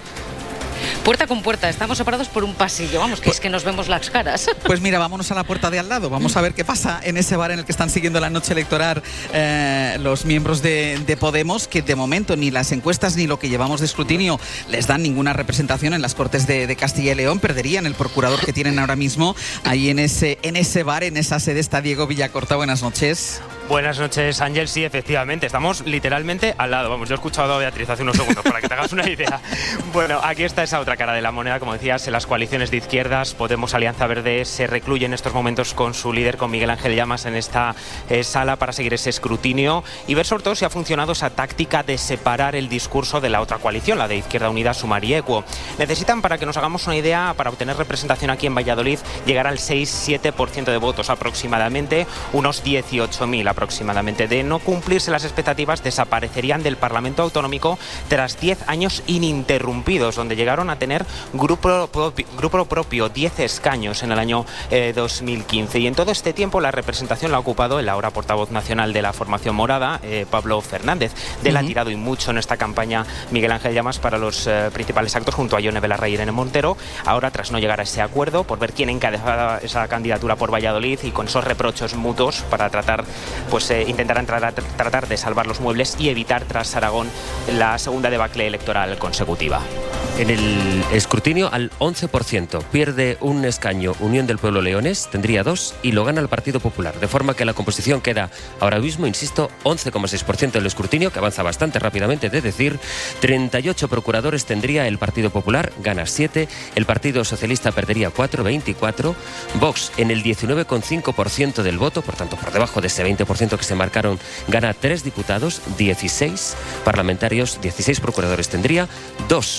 Puerta con puerta, estamos separados por un pasillo, vamos, que es que nos vemos las caras. Pues mira, vámonos a la puerta de al lado, vamos a ver qué pasa en ese bar en el que están siguiendo la noche electoral eh, los miembros de, de Podemos, que de momento ni las encuestas ni lo que llevamos de escrutinio les dan ninguna representación en las Cortes de, de Castilla y León. Perderían el procurador que tienen ahora mismo ahí en ese, en ese bar, en esa sede está Diego Villacorta. Buenas noches. Buenas noches, Ángel. Sí, efectivamente, estamos literalmente al lado. Vamos, yo he escuchado a Beatriz hace unos segundos para que te hagas una idea. Bueno, aquí está esa otra cara de la moneda, como decías, en las coaliciones de izquierdas. Podemos, Alianza Verde, se recluye en estos momentos con su líder, con Miguel Ángel Llamas, en esta eh, sala para seguir ese escrutinio y ver sobre todo si ha funcionado esa táctica de separar el discurso de la otra coalición, la de Izquierda Unida, Sumar y Equo. Necesitan, para que nos hagamos una idea, para obtener representación aquí en Valladolid, llegar al seis siete por ciento de votos aproximadamente, unos dieciocho mil aproximadamente. De no cumplirse las expectativas, desaparecerían del Parlamento Autonómico tras diez años ininterrumpidos, donde llegaron a tener grupo propio, grupo propio diez escaños en el año eh, dos mil quince. Y en todo este tiempo la representación la ha ocupado el ahora portavoz nacional de la formación morada, eh, Pablo Fernández. De él uh-huh. ha tirado y mucho en esta campaña Miguel Ángel Llamas para los eh, principales actos, junto a Ione Belarra y Irene Montero. Ahora, tras no llegar a ese acuerdo, por ver quién encabezaba esa candidatura por Valladolid y con esos reproches mutuos para tratar, pues eh, intentar entrar a tr- tratar de salvar los muebles y evitar tras Aragón la segunda debacle electoral consecutiva. En el escrutinio, al once por ciento, pierde un escaño Unión del Pueblo Leonés, tendría dos, y lo gana el Partido Popular. De forma que la composición queda ahora mismo, insisto, once coma seis por ciento del escrutinio, que avanza bastante rápidamente, de decir, treinta y ocho procuradores tendría el Partido Popular, gana siete, el Partido Socialista perdería cuatro, veinticuatro, Vox en el diecinueve coma cinco por ciento del voto, por tanto por debajo de ese veinte por ciento que se marcaron, gana tres diputados, dieciséis parlamentarios, dieciséis procuradores tendría, dos Unión del Pueblo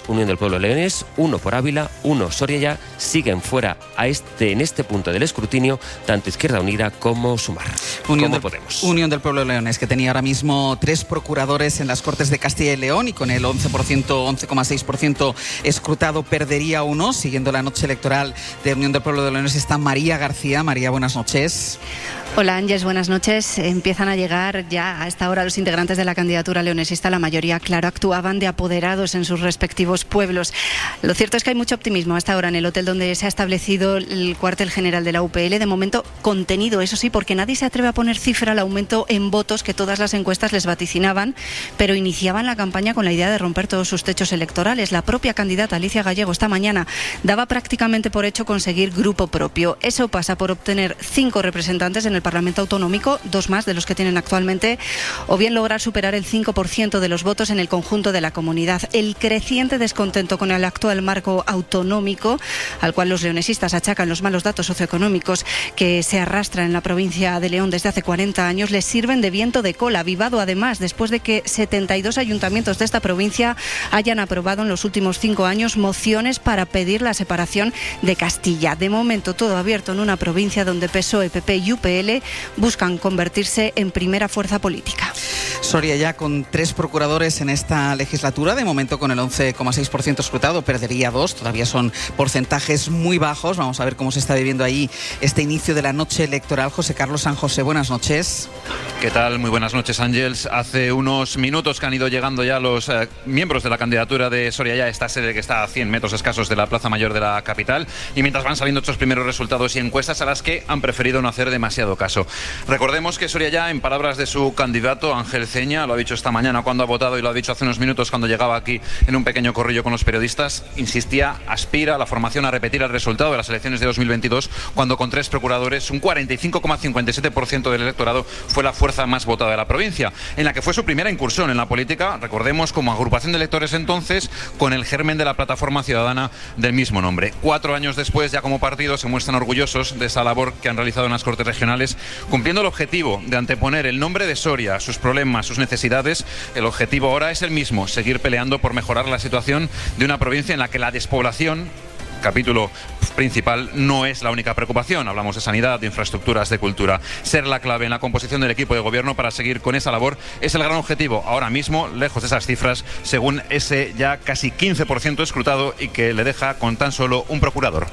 pueblo leonés, uno por Ávila, uno Soria Ya. Siguen fuera a este, en este punto del escrutinio tanto Izquierda Unida como Sumar. Unión, como de, Podemos. Unión del Pueblo Leonés, que tenía ahora mismo tres procuradores en las Cortes de Castilla y León y con el once por ciento, once coma seis por ciento escrutado perdería uno. Siguiendo la noche electoral de Unión del Pueblo Leonés está María García. María, buenas noches. Hola Ángeles, buenas noches. Empiezan a llegar ya a esta hora los integrantes de la candidatura leonesista. La mayoría, claro, actuaban de apoderados en sus respectivos pueblos. Lo cierto es que hay mucho optimismo hasta ahora en el hotel donde se ha establecido el cuartel general de la U P L. De momento contenido, eso sí, porque nadie se atreve a poner cifra al aumento en votos que todas las encuestas les vaticinaban, pero iniciaban la campaña con la idea de romper todos sus techos electorales. La propia candidata Alicia Gallego esta mañana daba prácticamente por hecho conseguir grupo propio. Eso pasa por obtener cinco representantes en el Parlamento Autonómico, dos más de los que tienen actualmente, o bien lograr superar el cinco por ciento de los votos en el conjunto de la comunidad. El creciente descontento con el actual marco autonómico, al cual los leonesistas achacan los malos datos socioeconómicos que se arrastran en la provincia de León desde hace cuarenta años, les sirven de viento de cola, avivado además después de que setenta y dos ayuntamientos de esta provincia hayan aprobado en los últimos cinco años mociones para pedir la separación de Castilla. De momento todo abierto en una provincia donde P S O E, P P y U P L buscan convertirse en primera fuerza política. Soria Ya con tres procuradores en esta legislatura, de momento con el once coma seis por ciento escrutado, perdería dos, todavía son porcentajes muy bajos. Vamos a ver cómo se está viviendo ahí este inicio de la noche electoral. José Carlos San José, buenas noches. ¿Qué tal? Muy buenas noches, Ángeles. Hace unos minutos que han ido llegando ya los eh, miembros de la candidatura de Soria Ya, esta sede que está a cien metros escasos de la Plaza Mayor de la capital, y mientras van saliendo estos primeros resultados y encuestas a las que han preferido no hacer demasiado caso. Recordemos que Soria Ya, en palabras de su candidato Ángel Ceña, lo ha dicho esta mañana cuando ha votado y lo ha dicho hace unos minutos cuando llegaba aquí en un pequeño corrillo con los periodistas, insistía, aspira a la formación a repetir el resultado de las elecciones de dos mil veintidós, cuando con tres procuradores, un cuarenta y cinco coma cincuenta y siete por ciento del electorado, fue la fuerza más votada de la provincia, en la que fue su primera incursión en la política, recordemos, como agrupación de electores entonces, con el germen de la plataforma ciudadana del mismo nombre. Cuatro años después, ya como partido, se muestran orgullosos de esa labor que han realizado en las Cortes Regionales, cumpliendo el objetivo de anteponer el nombre de Soria, sus problemas, sus necesidades. El objetivo ahora es el mismo, seguir peleando por mejorar la situación de una provincia en la que la despoblación, capítulo principal, no es la única preocupación. Hablamos de sanidad, de infraestructuras, de cultura. Ser la clave en la composición del equipo de gobierno para seguir con esa labor es el gran objetivo. Ahora mismo, lejos de esas cifras, según ese ya casi quince por ciento escrutado y que le deja con tan solo un procurador.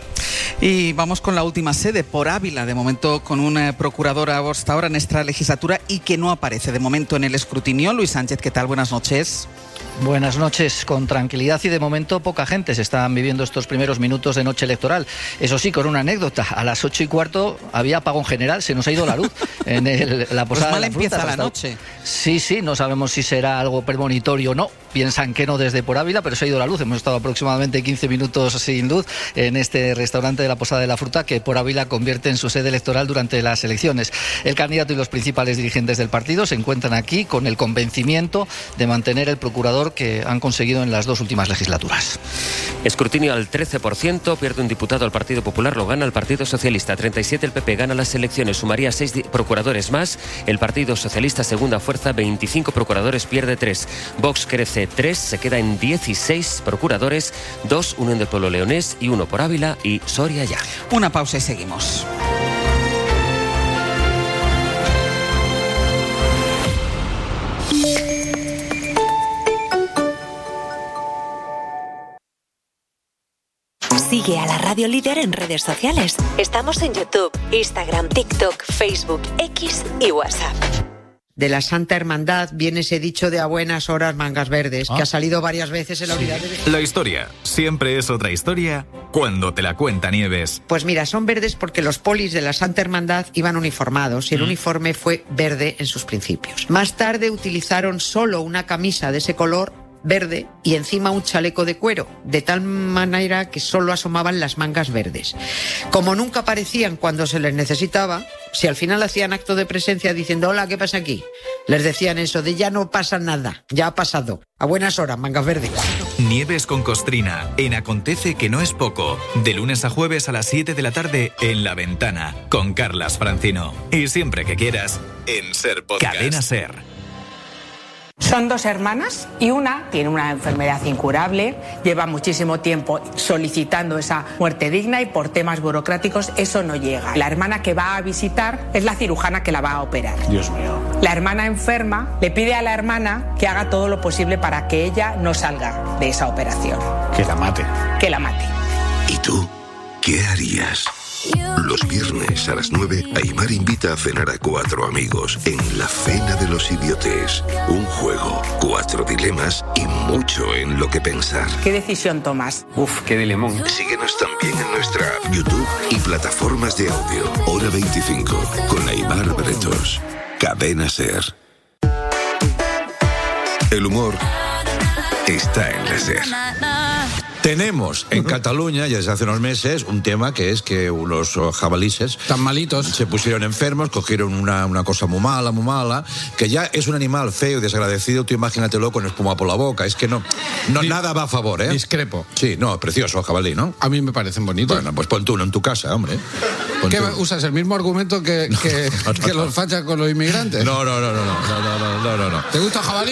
Y vamos con la última sede, por Ávila, de momento con una procuradora hasta ahora en esta legislatura y que no aparece de momento en el escrutinio. Luis Sánchez, ¿qué tal? Buenas noches. Buenas noches. Con tranquilidad y de momento poca gente se están viviendo estos primeros minutos de noche electoral. Eso sí, con una anécdota. A las ocho y cuarto había apagón general, se nos ha ido la luz en el, la posada pues mal de la empieza fruta, la hasta... noche. Sí, sí, no sabemos si será algo premonitorio o no. Piensan que no desde por Ávila, pero se ha ido la luz. Hemos estado aproximadamente quince minutos sin luz en este restaurante de la Posada de la Fruta, que por Ávila convierte en su sede electoral durante las elecciones. El candidato y los principales dirigentes del partido se encuentran aquí con el convencimiento de mantener el procurador que han conseguido en las dos últimas legislaturas. Escrutinio al trece por ciento, pierde un diputado al Partido Popular, lo gana el Partido Socialista. treinta y siete el P P, gana las elecciones, sumaría seis procuradores más. El Partido Socialista, segunda fuerza, veinticinco procuradores, pierde tres. Vox crece tres, se queda en dieciséis procuradores, dos Unión del Pueblo Leonés y uno por Ávila y Soria Ya. Una pausa y seguimos. Sigue a la Radio Líder en redes sociales. Estamos en YouTube, Instagram, TikTok, Facebook, X y WhatsApp. De la Santa Hermandad viene ese dicho de a buenas horas mangas verdes, ¿Ah? que ha salido varias veces en la unidad de... La historia siempre es otra historia cuando te la cuenta Nieves. Pues mira, son verdes porque los polis de la Santa Hermandad iban uniformados y el mm. uniforme fue verde en sus principios. Más tarde utilizaron solo una camisa de ese color verde y encima un chaleco de cuero, de tal manera que solo asomaban las mangas verdes. Como nunca aparecían cuando se les necesitaba, si al final hacían acto de presencia diciendo hola, ¿qué pasa aquí?, les decían eso de ya no pasa nada, ya ha pasado. A buenas horas, mangas verdes. Nieves con Costrina, en Acontece que no es poco, de lunes a jueves a las siete de la tarde en La Ventana, con Carlas Francino. Y siempre que quieras, en Ser Podcast. Cadena Ser. Son dos hermanas y una tiene una enfermedad incurable, lleva muchísimo tiempo solicitando esa muerte digna y por temas burocráticos eso no llega. La hermana que va a visitar es la cirujana que la va a operar. Dios mío. La hermana enferma le pide a la hermana que haga todo lo posible para que ella no salga de esa operación. Que la mate. Que la mate. ¿Y tú qué harías? Los viernes a las nueve, Aimar invita a cenar a cuatro amigos en La Cena de los Idiotes. Un juego, cuatro dilemas y mucho en lo que pensar. ¿Qué decisión tomas? Uf, qué dilemón. Síguenos también en nuestra app, YouTube y plataformas de audio. Hora veinticinco, con Aimar Bretos. Cadena Ser. El humor está en la Ser. Tenemos en Cataluña, ya desde hace unos meses, un tema que es que unos jabalíes tan malitos se pusieron enfermos, cogieron una, una cosa muy mala, muy mala, que ya es un animal feo y desagradecido, tú imagínatelo con espuma por la boca, es que no, no Dis, nada va a favor, ¿eh? Discrepo. Sí, no, precioso jabalí, ¿no? A mí me parecen bonitos. Bueno, pues pon tú uno en tu casa, hombre. Pon ¿Qué tú. usas? ¿El mismo argumento que, que, no, no, que no. los fachas con los inmigrantes? No, no, no, no, no, no, no, no, no. ¿Te gusta jabalí?